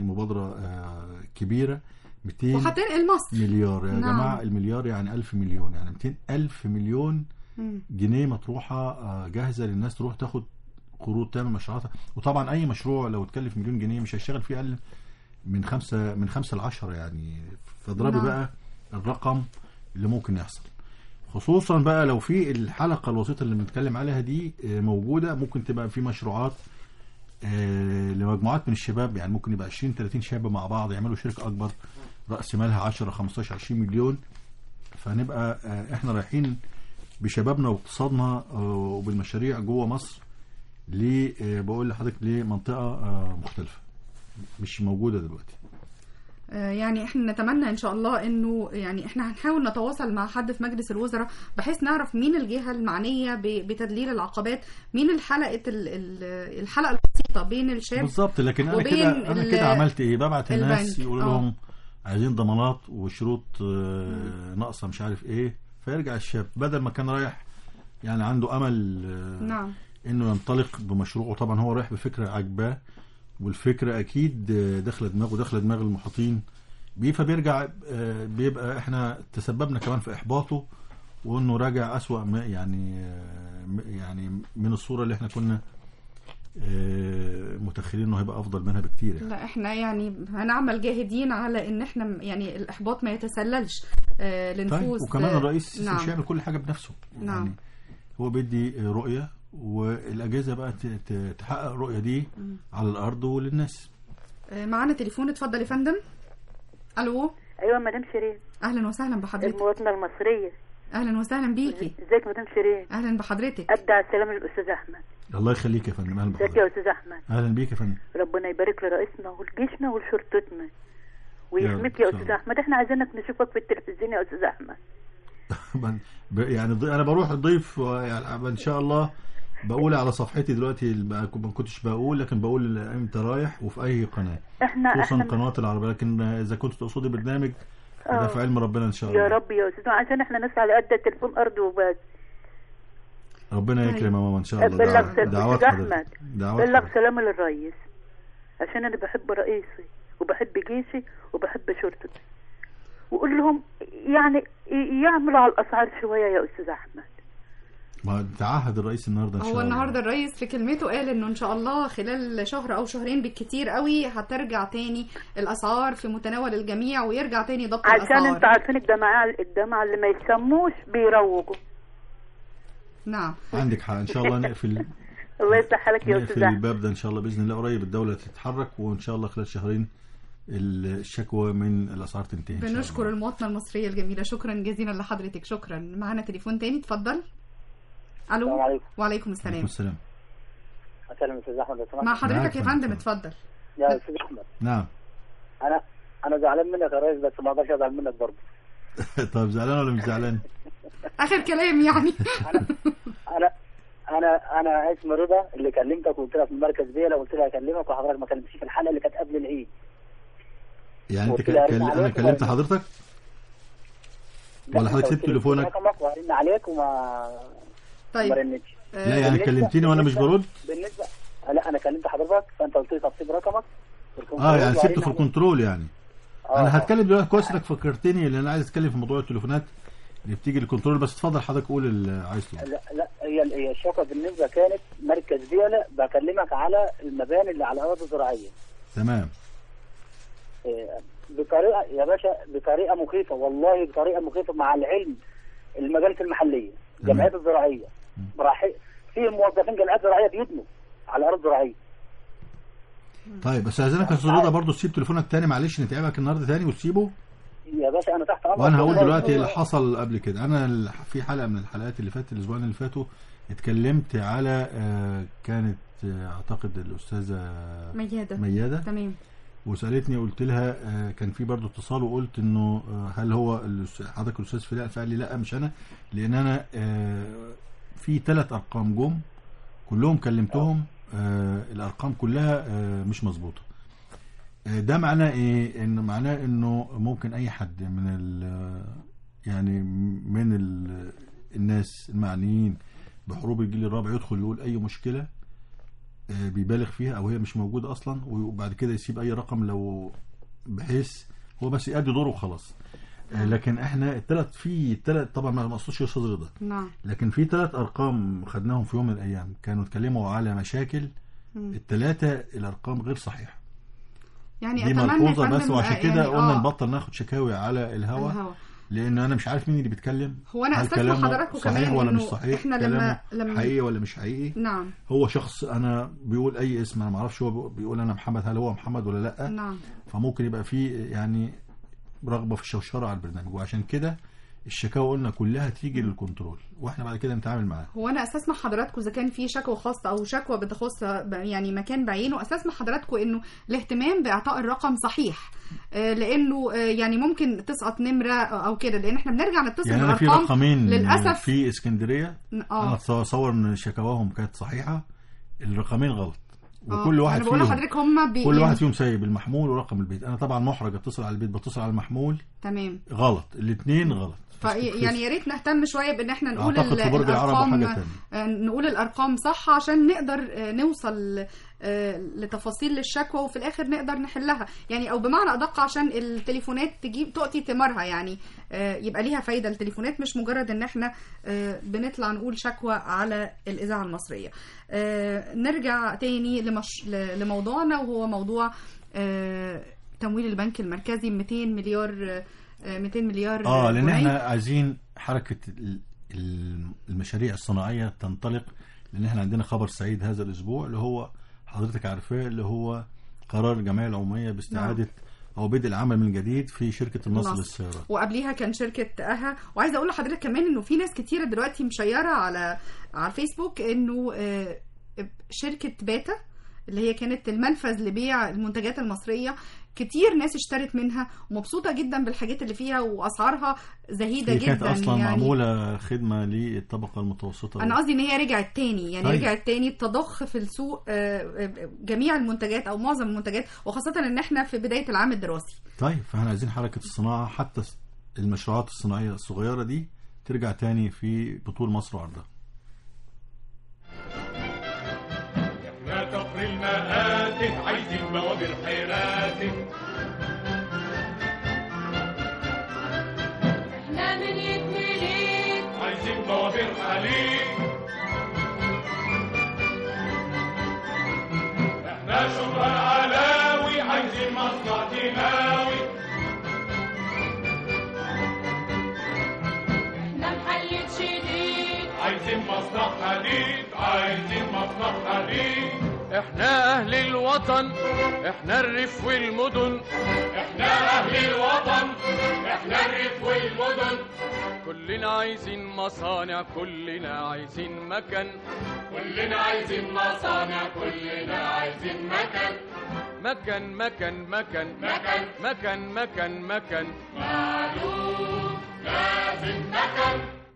كبيره 200 وهتنقل مصر مليار يا جماعه. المليار يعني 1000 مليون، يعني 200,000 مليون جنيه مطروحه جاهزه للناس تروح تاخد قروض تعمل مشروعاتها. وطبعا اي مشروع لو تكلف مليون جنيه مش هيشتغل فيه اقل من 5 ل 10 يعني. فاضربي بقى الرقم اللي ممكن يحصل، خصوصا بقى لو في الحلقه الوسيطه اللي بنتكلم عليها دي موجوده. ممكن تبقى في مشروعات لمجموعات من الشباب، يعني ممكن يبقى 20-30 شاب مع بعض يعملوا شركه اكبر راس مالها 10-15-20 مليون. فنبقى احنا رايحين بشبابنا واقتصادنا وبالمشاريع جوه مصر. ليه بقول لحضرتك ليه منطقة مختلفة مش موجودة دلوقتي. يعني احنا نتمنى ان شاء الله انه يعني احنا هنحاول نتواصل مع حد في مجلس الوزراء بحيث نعرف مين الجهة المعنية بتدليل العقبات، مين الحلقة الوسيطة بين الشاب بالظبط. لكن انا كده عملت ايه؟ ببعت الناس يقولوا لهم عايزين ضمانات وشروط ناقصة مش عارف ايه، فيرجع الشاب بدل ما كان رايح يعني عنده امل نعم انه ينطلق بمشروعه. طبعا هو رايح بفكره عجباه، والفكره اكيد داخله دماغه وداخله دماغ المحيطين بيه، فبيرجع بيبقى احنا تسببنا كمان في احباطه وانه راجع اسوأ يعني من الصوره اللي احنا كنا متخيلين انه هيبقى افضل منها بكتير يعني. لا احنا يعني هنعمل جاهدين على ان احنا يعني الاحباط ما يتسللش لنفوس. طيب وكمان الرئيس مش هيعمل كل حاجه بنفسه. نعم. يعني هو بيدي رؤيه والاجهزه بقى تحقق الرؤيه دي على الارض وللناس. معانا تليفون، اتفضل يا فندم. الو. ايوه مدام شيرين. اهلا وسهلا بحضرتك. المواطنه المصريه. اهلا وسهلا بيكي. ازيك مدام شيرين؟ اهلا بحضرتك. ادعي السلام للاستاذ احمد. الله يخليك يا فندم. اهلا بحضرتك. ازيك يا استاذ احمد؟ اهلا بيك يا فندم. ربنا يبارك لرئيسنا ولجيشنا ولشرطتنا ويحميك يا استاذ احمد. احنا عايزينك نشوفك في التلفزيون يا استاذ احمد. يعني انا بروح الضيف يعني ان شاء الله بقول على صفحتي دلوقتي، ما كنتش بقول لكن بقول امتى رايح وفي اي قناه، خصوصا القنوات العربيه، لكن اذا كنت تقصدي برنامج ده في علم ربنا ان شاء الله. يا رب يا استاذ، عشان احنا ناس على قد التليفون ارض وبس. ربنا يكرم يا ماما ان شاء الله. دعوات احمد، بلغ سلامه للرئيس عشان انا بحب رئيسي وبحب جيشي وبحب شرطتي، وقول لهم يعني يعملوا على الاسعار شويه يا استاذ احمد. ما تعهد الرئيس النهارده ان شاء الله. هو النهارده الرئيس في كلمته قال انه ان شاء الله خلال شهر او شهرين بالكتير قوي هترجع تاني الاسعار في متناول الجميع ويرجع تاني ضبط الاسعار. عشان انتوا عارفين الجماعه اللي ما يسموش بيروجوا. نعم عندك حق. ان شاء الله نقفل الله يفتح حالك يا استاذ احمد. الباب ده ان شاء الله باذن الله قريب الدوله تتحرك، وان شاء الله خلال شهرين الشكوى من الاسعار تنتهي. بنشكر المواطنه المصريه الجميله، شكرا جزيلا لحضرتك. شكرا. معانا تليفون تاني، اتفضل. الو. السلام عليكم. وعليكم السلام. وعليكم السلام. اسلم استاذ احمد لو سمحت. مع حضرتك يا فندم، اتفضل. يا استاذ احمد. نعم. انا زعلان منك يا ريس، بس ما اقدرش ازعل منك برضه. طب زعلان ولا مش زعلان؟ اخر كلام يعني. انا اسمي رضا، اللي كلمتك وقلت لك من مركز بيلا وقلت لك اكلمك وحضرتك ما كلمتش في الحلقه اللي كانت قبل العيد. يعني انت انا كلمت حضرتك ولا حضرتك سبت تليفونك؟ وهرن عليك وما طيب ما رنتش. لا يعني كلمتني وانا مش برد. بالنسبه لا انا كلمت حضرتك فانت قلت لي طب سيب رقمك. يعني سبته في الكنترول يعني. انا هتكلم دلوقتي كويس انك فكرتني، لان انا عايز اتكلم في موضوع التليفونات اللي بتيجي الكنترول، بس اتفضل حضرتك قول اللي عايز تقوله. لا هي الشكوى بالنسبه كانت مركز بيلا، بكلمك على المباني اللي على الارض الزراعيه. تمام. بطريقه يا باشا، بطريقه مخيفه والله، بطريقه مخيفه، مع العلم المجالس المحليه الجمعيات الزراعيه في موظفين جمعيات زراعيه بيبنوا على الارض الزراعيه. طيب بس عايزينك يا استاذ رضا برضه تسيب تليفونك تاني، معلش نتعبك النهارده تاني وتسيبه. يا باشا انا تحت امرك. وانا هقول دلوقتي اللي حصل قبل كده. انا في حلقه من الحلقات اللي فاتت الاسبوعين اللي فاتوا اتكلمت على كانت اعتقد الاستاذه مياده تمام، وسالتني قلت لها كان في برضه اتصال وقلت انه هل هو حضرتك الاستاذ فلان؟ فقال لي لا مش انا، لان انا في 3 ارقام جم كلهم كلمتهم الارقام كلها مش مظبوطه. ده معناه ايه؟ ان معناه انه ممكن اي حد من الناس المعنيين بحروب الجيل الرابع يدخل يقول اي مشكله بيبالغ فيها او هي مش موجوده اصلا، وبعد كده يسيب اي رقم لو بحيث هو بس يؤدي دوره وخلاص. لكن احنا الثلاث طبعا ما قصدش يا استاذ رضا، نعم، لكن في 3 ارقام خدناهم في يوم من الايام كانوا اتكلموا على مشاكل. ال3 الارقام غير صحيحه، يعني دي ملحوظه بس، وعشان كده قلنا نبطل ناخد شكاوي على الهواء لان انا مش عارف مين اللي بيتكلم. هو انا استسمح حضراتكم صحيح كمان ولا مش صحيح، احنا لما حقيقي ولا مش حقيقي. نعم. هو شخص انا بيقول اي اسم، انا ما اعرفش هو بيقول انا محمد، هل هو محمد ولا لا؟ نعم. فممكن يبقى فيه يعني رغبه في الشوشره على البرنامج، وعشان كده الشكاوى قلنا كلها تيجي للكنترول واحنا بعد كده نتعامل معاها. هو انا استسمح حضراتكم اذا كان في شكوى خاصه او شكوى بتخص يعني مكان بعينه، استسمح حضراتكم انه الاهتمام باعطاء الرقم صحيح، لانه يعني ممكن تسقط نمره او كده، لان احنا بنرجع نتصل يعني بالارقام. في رقمين للاسف في اسكندريه انا اتصور ان شكاواهم كانت صحيحه، الرقمين غلط، وكل واحد فيهم كل واحد فيهم سايب المحمول ورقم البيت. انا طبعا محرج اتصل على البيت، بتصل على المحمول تمام غلط، الاثنين غلط. يعني يا ريت نهتم شويه بان احنا نقول الارقام، نقول الارقام صح عشان نقدر نوصل لتفاصيل الشكوى وفي الاخر نقدر نحلها، يعني او بمعنى ادق عشان التليفونات تؤتي ثمارها، يعني يبقى ليها فايده التليفونات، مش مجرد ان احنا بنطلع نقول شكوى على الاذاعه المصريه. نرجع تاني لموضوعنا، وهو موضوع تمويل البنك المركزي 200 مليار لان احنا عايزين حركه المشاريع الصناعيه تنطلق، لان احنا عندنا خبر سعيد هذا الاسبوع اللي هو حضرتك عارفاه، اللي هو قرار الجمعيه العموميه باستعاده او بدء العمل من جديد في شركه النصر للسيارات، وقبليها كان شركه اها. وعايزه اقول لحضرتك كمان انه في ناس كتيره دلوقتي مشيره على الفيسبوك انه شركه باتا اللي هي كانت المنفذ لبيع المنتجات المصريه، كتير ناس اشترت منها ومبسوطه جدا بالحاجات اللي فيها واسعارها زهيده جدا. كانت اصلا يعني معموله خدمه للطبقه المتوسطه. انا قصدي ان هي رجعت تاني، يعني رجعت تاني تضخ في السوق جميع المنتجات او معظم المنتجات، وخاصه ان احنا في بدايه العام الدراسي. طيب فاحنا عايزين حركه الصناعه، حتى المشروعات الصناعيه الصغيره دي ترجع تاني في بطول مصر وعرضها. احنا كفر المآتف عايزين بوابر حيراتف، احنا من يتمليك عايزين بوابر حليب، احنا شبرا العلاوي عايزين مصنع دماوي، احنا محلة شديد عايزين مصنع حديد، عايزين مصنع حديد، احنا اهل الوطن، احنا الريف والمدن، احنا اهل الوطن، احنا الريف والمدن، كلنا عايزين مصانع، كلنا عايزين مكان، كلنا عايزين مصانع، كلنا عايزين مكان، مكان مكان مكان مكان مكان مكان مكان معلوم لازم مكان.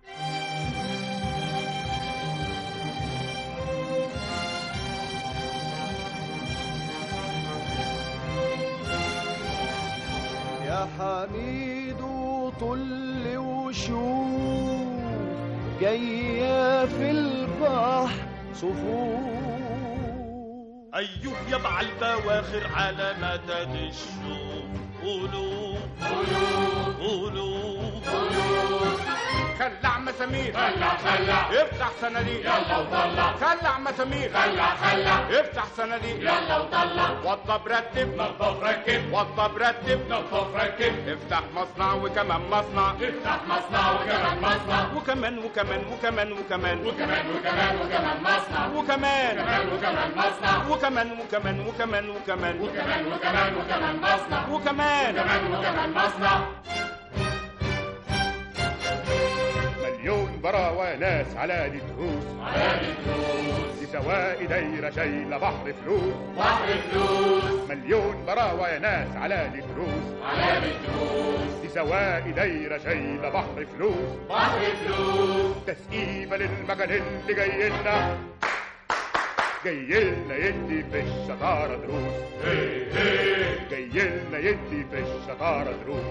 يا حميد طل وشوف جاية في البحر صفوف، أيوه يبع البواخر على مدد الشوف، قولوا قولوا قولوا قولوا، خلع مسامير خلع خلع، افتح صناديق يلا وطلع، خلع مسامير خلع خلع، افتح صناديق يلا وطلع، وضب رتب نظف ركب، وضب رتب نظف ركب، افتح مصنع وكمان مصنع، افتح مصنع وكمان مصنع، وكمان وكمان وكمان وكمان وكمان وكمان وكمان مصنع، وكمان وكمان وكمان مصنع، وكمان وكمان وكمان وكمان وكمان وكمان وكمان مصنع، وكمان وكمان وكمان مصنع. مليون براوة ناس على الدروس، على الدروس، لسواء دايرة شايلة بحر فلوس، بحر فلوس، مليون براوة ناس على الدروس، على الدروس، لسواء دايرة شايلة بحر فلوس، بحر فلوس، تسقيفة للمكان اللي جاي لنا، جاي لنا يدي في الشطارة دروس، جاي لنا يدي في الشطارة دروس،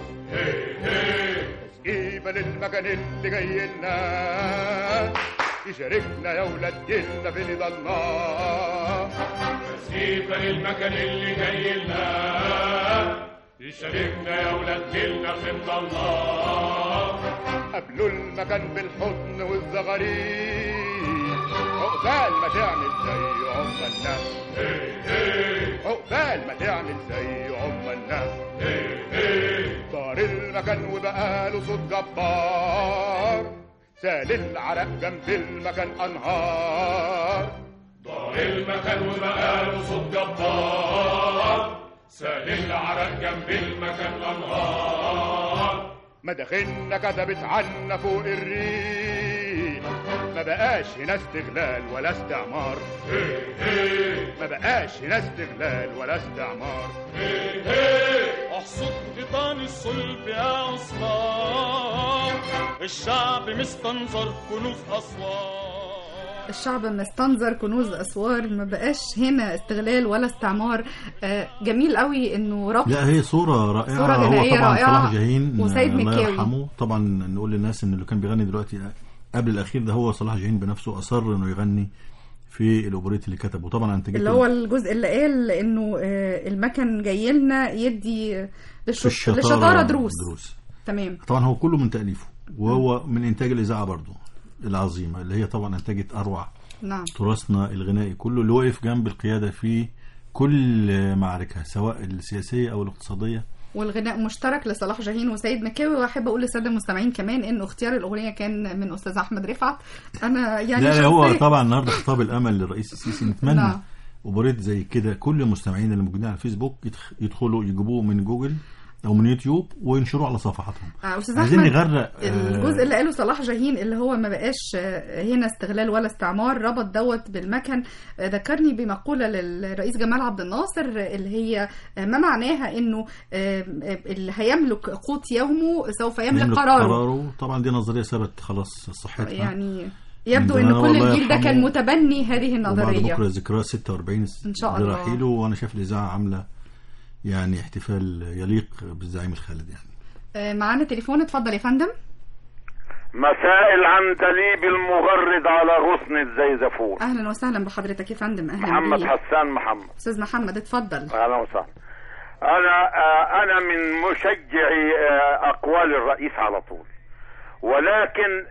تسقيفة للمكان اللي جاي لنا، يشاركنا يا ولاد جيلنا في رضا الله، تسقيفة للمكان اللي جاي لنا، يشاركنا يا ولاد جيلنا في رضا الله، قبلوا المكان بالحضن والزغاريد، عقبال ما تعمل زي عمالنا، عقبال ما تعمل زي عمالنا، طار المكان وبقاله صوت جبار، سال العرق جنب المكان انهار، طار المكان وبقاله صوت جبار، سال العرق جنب المكان انهار، مداخلنا كتبت عنا فوق الريف، ما بقاش هنا استغلال ولا استعمار، ما بقاش هنا استغلال ولا استعمار، احصد غيطان الصلب يا أسوار، الشعب مستنظر كنوز أسوار، الشعب مستنظر كنوز أسوار، ما بقاش هنا استغلال ولا استعمار. جميل قوي انه ربط. لا هي صورة رائعة، صورة هو طبعا رائعة. صلاح جاهين وسيد الله مكاوي يرحمه. طبعا نقول للناس ان اللي كان بيغني دلوقتي قبل الاخير ده هو صلاح جاهين بنفسه، اصر انه يغني في الاوبريت اللي كتبه. طبعا انتجته اللي هو الجزء اللي قال انه المكن جاي لنا يدي للشطارة دروس. تمام. طبعا هو كله من تأليفه، وهو من انتاج الاذاعه برضه العظيمه اللي هي طبعا انتجت اروع نعم تراثنا الغنائي كله، اللي وقف جنب القياده في كل معاركها سواء السياسيه او الاقتصاديه. والغناء مشترك لصلاح جاهين وسيد مكاوي. واحب اقول للساده المستمعين كمان انه اختيار الاغنيه كان من استاذ احمد رفعت. انا يعني لا هو طبعا النهارده خطاب الامل للرئيس السيسي، نتمنى وبريد زي كده كل المستمعين اللي موجودين على الفيسبوك يدخلوا يجيبوه من جوجل او من يوتيوب وينشروه على صفحاتهم. عايزين نغرق الجزء اللي قاله صلاح جاهين اللي هو ما بقاش هنا استغلال ولا استعمار، ربط دوت بالمكن. ذكرني بمقولة للرئيس جمال عبد الناصر اللي هي ما معناها انه اللي هيملك قوت يومه سوف يملك قراره. طبعا دي نظرية ثبت خلاص صحتها، يعني يبدو ان كل الجيل ده كان متبني هذه النظرية. وبعد بكرة ذكرى 46 ان شاء الله لرحيله، وانا شايف الإذاعة عاملة يعني احتفال يليق بالزعيم الخالد. يعني معانا تليفون، اتفضل يا فندم. مساء العندليب المغرد على غصن الزيزفون. اهلا وسهلا بحضرتك يا فندم. اهلا محمد حسان محمد. استاذ محمد اتفضل. اهلا وسهلا. انا من مشجعي اقوال الرئيس على طول، ولكن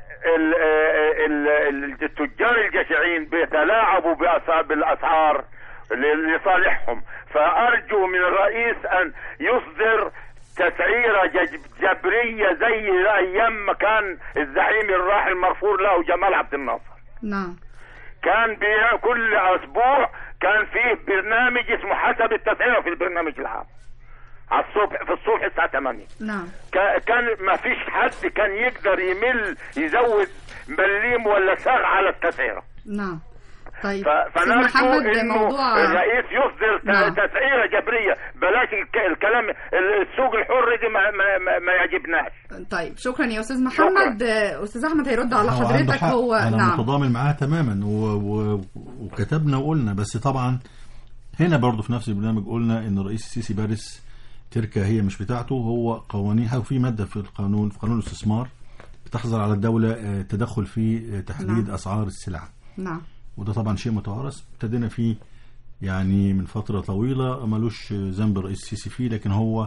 التجار الجشعين بيتلاعبوا بالاسعار لصالحهم، فأرجو من الرئيس أن يصدر تسعيرة جبرية زي أيام ما كان الزعيم الراحل مرفوع له جمال عبد الناصر. نعم. كان كل أسبوع كان فيه برنامج اسمه حسب التسعيرة في البرنامج العام على الصبح، في الصبح الساعة 8. نعم. كان ما فيش حد كان يقدر يزود مليم ولا ساغ على التسعيرة. نعم. طيب فنرجو انه الرئيس يصدر تسعيره جبريه، بلاش الكلام السوق الحر دي ما يعجبناش. طيب شكرا يا استاذ محمد. استاذ احمد هيرد على حضرتك. هو انا متضامن معاه تماما وكتبنا وقلنا، بس طبعا هنا برضو في نفس البرنامج قلنا ان الرئيس السيسي بارس تركه هي مش بتاعته، هو قوانينها وفي ماده في قانون الاستثمار بتحظر على الدوله تدخل في تحديد اسعار السلع. نعم. وده طبعا شيء متوارث ابتدينا فيه يعني من فترة طويلة، ملوش ذنب الرئيس السيسي فيه، لكن هو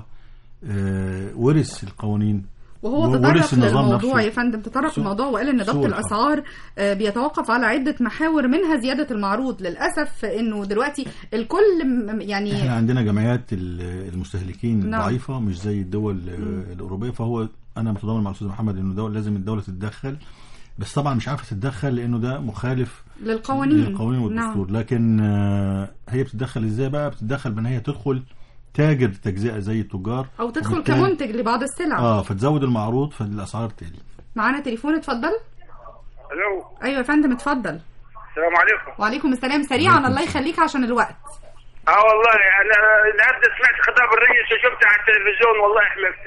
ورث القوانين وهو تطرق للموضوع يا فندم، تطرق الموضوع وقال ان ضبط الاسعار بيتوقف على عدة محاور منها زيادة المعروض. للأسف انه دلوقتي الكل يعني احنا عندنا جمعيات المستهلكين ضعيفة مش زي الدول الأوروبية، فهو انا متضامن مع الاستاذ محمد انه لازم الدولة تتدخل، بس طبعا مش عارفه تتدخل لانه ده مخالف للقوانين والدستور. لكن هي بتتدخل ازاي بقى؟ بتتدخل بان هي تدخل تاجر تجزئه زي التجار، او تدخل كمنتج لبعض السلع فتزود المعروض فالاسعار تقل. معانا تليفون، اتفضل. الو. ايوه يا فندم اتفضل. السلام عليكم. وعليكم السلام. سريعا الله يخليك عشان الوقت. والله انا النهارده سمعت خطاب الرئيس وشفته على التلفزيون، والله حملت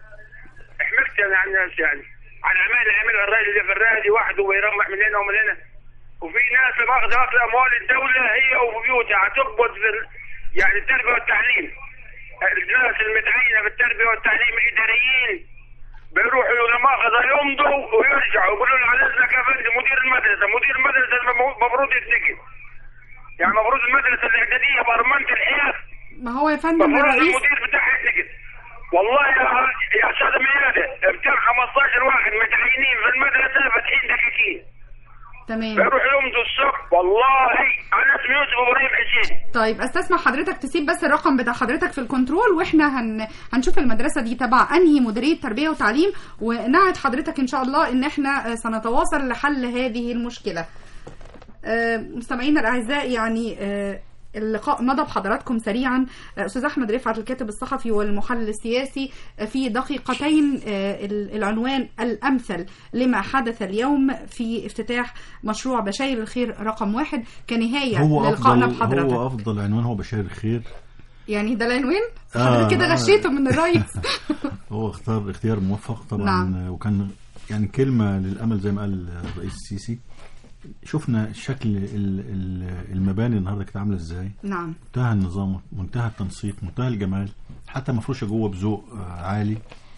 انا عن الناس، يعني على العمال اللي عملها الراجل اللي في الرادي وحده ويرمح من هنا ومن هنا، وفي ناس واخذه اموال الدوله هي وبيوتها هتقبض في يعني التربيه والتعليم. الناس المتعينه في التربيه والتعليم اداريين بيروحوا للمؤاخذه يمضوا ويرجعوا يقولوا له على اذنك يا فندم مدير المدرسه المفروض يتسجن، يعني المفروض المدرسه الاعداديه بارمنه الحياه ما هو يا فندم الرئيس المدير بتاعها يتسجن. والله يا استاذ ميادة بتاع 15 واحد متعينين في المدرسه فاتحين دكاكين. تمام. بيروح يمضوا الصبح والله على اسم يوسف ابراهيم حسين. طيب استسمح حضرتك تسيب بس الرقم بتاع حضرتك في الكنترول، واحنا هنشوف المدرسه دي تبع انهي مديريه تربيه وتعليم، ونعد حضرتك ان شاء الله ان احنا سنتواصل لحل هذه المشكله. مستمعينا الاعزاء، يعني اللقاء مضى بحضراتكم سريعا. أستاذ أحمد رفعت الكاتب الصحفي والمحلل السياسي في دقيقتين العنوان الأمثل لما حدث اليوم في افتتاح مشروع بشاير الخير رقم 1 كنهاية للقائنا بحضرتك. هو أفضل عنوان هو بشاير الخير، يعني ده العنوان حضرتك كده غشيته من الرئيس. هو اختيار موفق طبعا. نعم. وكان يعني كلمة للأمل زي ما قال الرئيس السيسي. شفنا شكل المباني النهارده كانت عامله ازاي. نعم. منتهى النظام، منتهى التنسيق، منتهى الجمال، حتى مفروشه جوه بذوق عالي.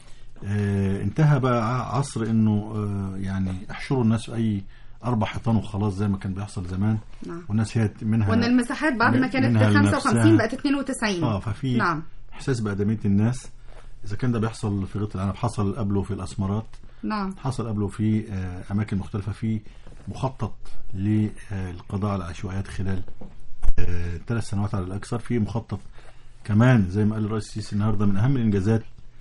انتهى بقى عصر انه يعني احشروا الناس في اي 4 حيطان وخلاص زي ما كان بيحصل زمان. نعم. والناس هي منها، وان المساحات بعد ما كانت 55 بقت 92. ففي نعم. احساس بأدمية الناس. اذا كان ده بيحصل في غيط العنب، حصل قبله في الاسمرات. نعم. حصل قبله في اماكن مختلفه. في مخطط للقضاء على العشوائيات خلال 3 سنوات على الأكثر. في مخطط كمان زي ما قال الرئيس السيسي النهارده من أهم الإنجازات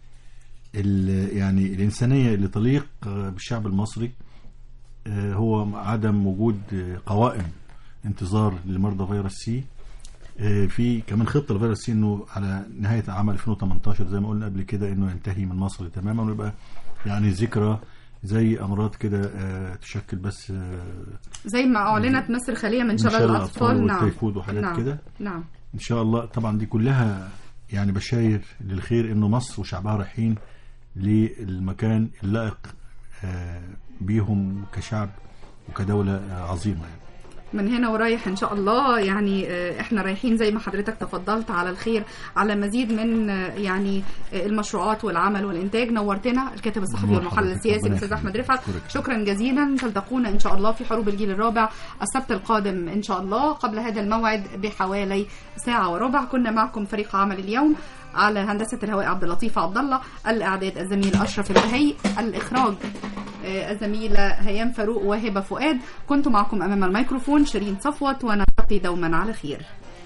يعني الإنسانية اللي تليق بالشعب المصري هو عدم وجود قوائم انتظار لمرضى فيروس سي. في كمان خطه لفيروس سي انه على نهايه عام 2018 زي ما قلنا قبل كده انه ينتهي من مصر تماما، ويبقى يعني ذكرى زي امراض كده تشكل بس زي ما اعلنت مصر خاليه من شلل الاطفال. نعم، والتيفود وحاجات نعم. كده. نعم ان شاء الله. طبعا دي كلها يعني بشاير للخير انه مصر وشعبها رايحين للمكان اللائق بيهم كشعب وكدوله عظيمه يعني. من هنا ورايح ان شاء الله يعني احنا رايحين زي ما حضرتك تفضلت على الخير، على مزيد من يعني المشروعات والعمل والانتاج. نورتنا الكاتب الصحفي والمحلل السياسي الاستاذ احمد رفعت، شكرا جزيلا. تلتقونا ان شاء الله في حروب الجيل الرابع السبت القادم ان شاء الله قبل هذا الموعد بحوالي ساعة وربع. كنا معكم فريق عمل اليوم، على هندسة الهواء عبد اللطيف عبد الله، الإعداد الزميل أشرف البهي، الإخراج الزميلة هيام فاروق وهبة فؤاد. كنت معكم أمام الميكروفون شيرين صفوت، ونلتقي دوما على خير.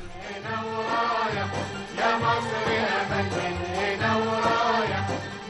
يا مصر يا مدينة ورايح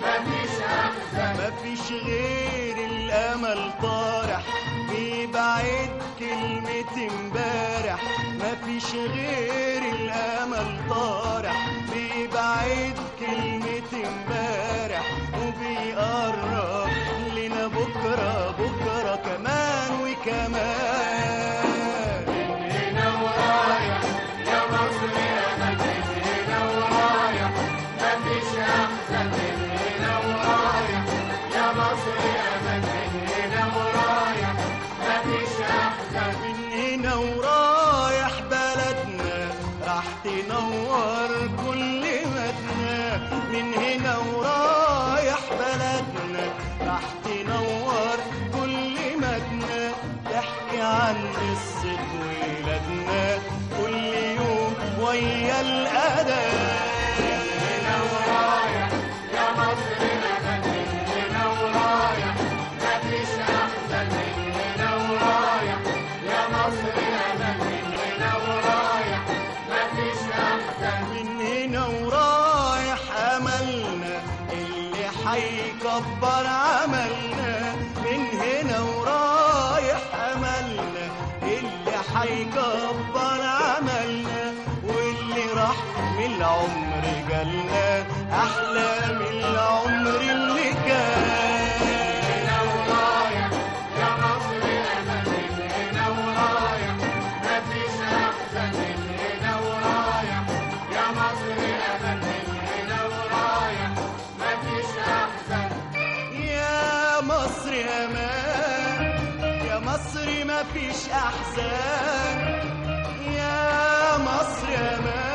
مفيش غير الأمل طارح بيبعد كلمة امبارح، مفيش غير الأمل طارح بيبعد كلمة امبارح، وبيقرب لنا بكرة بكرة كمان وكمان. من هنا ورايح يا مصر يا مدينة ورايح مفيش أحسن من هنا ورايح يا مصر يا مدينة ورايح مفيش أحسن من هنا ورايح. بلدنا راح تنور كل مدنا، من هنا ورايح بلدنا راح تنور كل مدنا، تحكي عن قصة ولادنا كل يوم ويا الأذان. هنا ورايح يا مصر يا مدينة ورايح مفيش أحسن من هنا ورايح يا مصر يا مدينة ورايح مفيش أحسن من هنا ورايح. أملنا اللي حيكبر عملنا، من هنا ورايح أملنا اللي حيكبر عملنا، واللي راح من العمر جالنا أحلى من العمر اللي كان. هنا ورايح يا مصر يا مدينة ورايح مفيش أحسن من هنا ورايح يا مصر يا مدينة ورايح مفيش أحسن. يا مصر أمان يا مصر مفيش أحسن، يا مصر أمان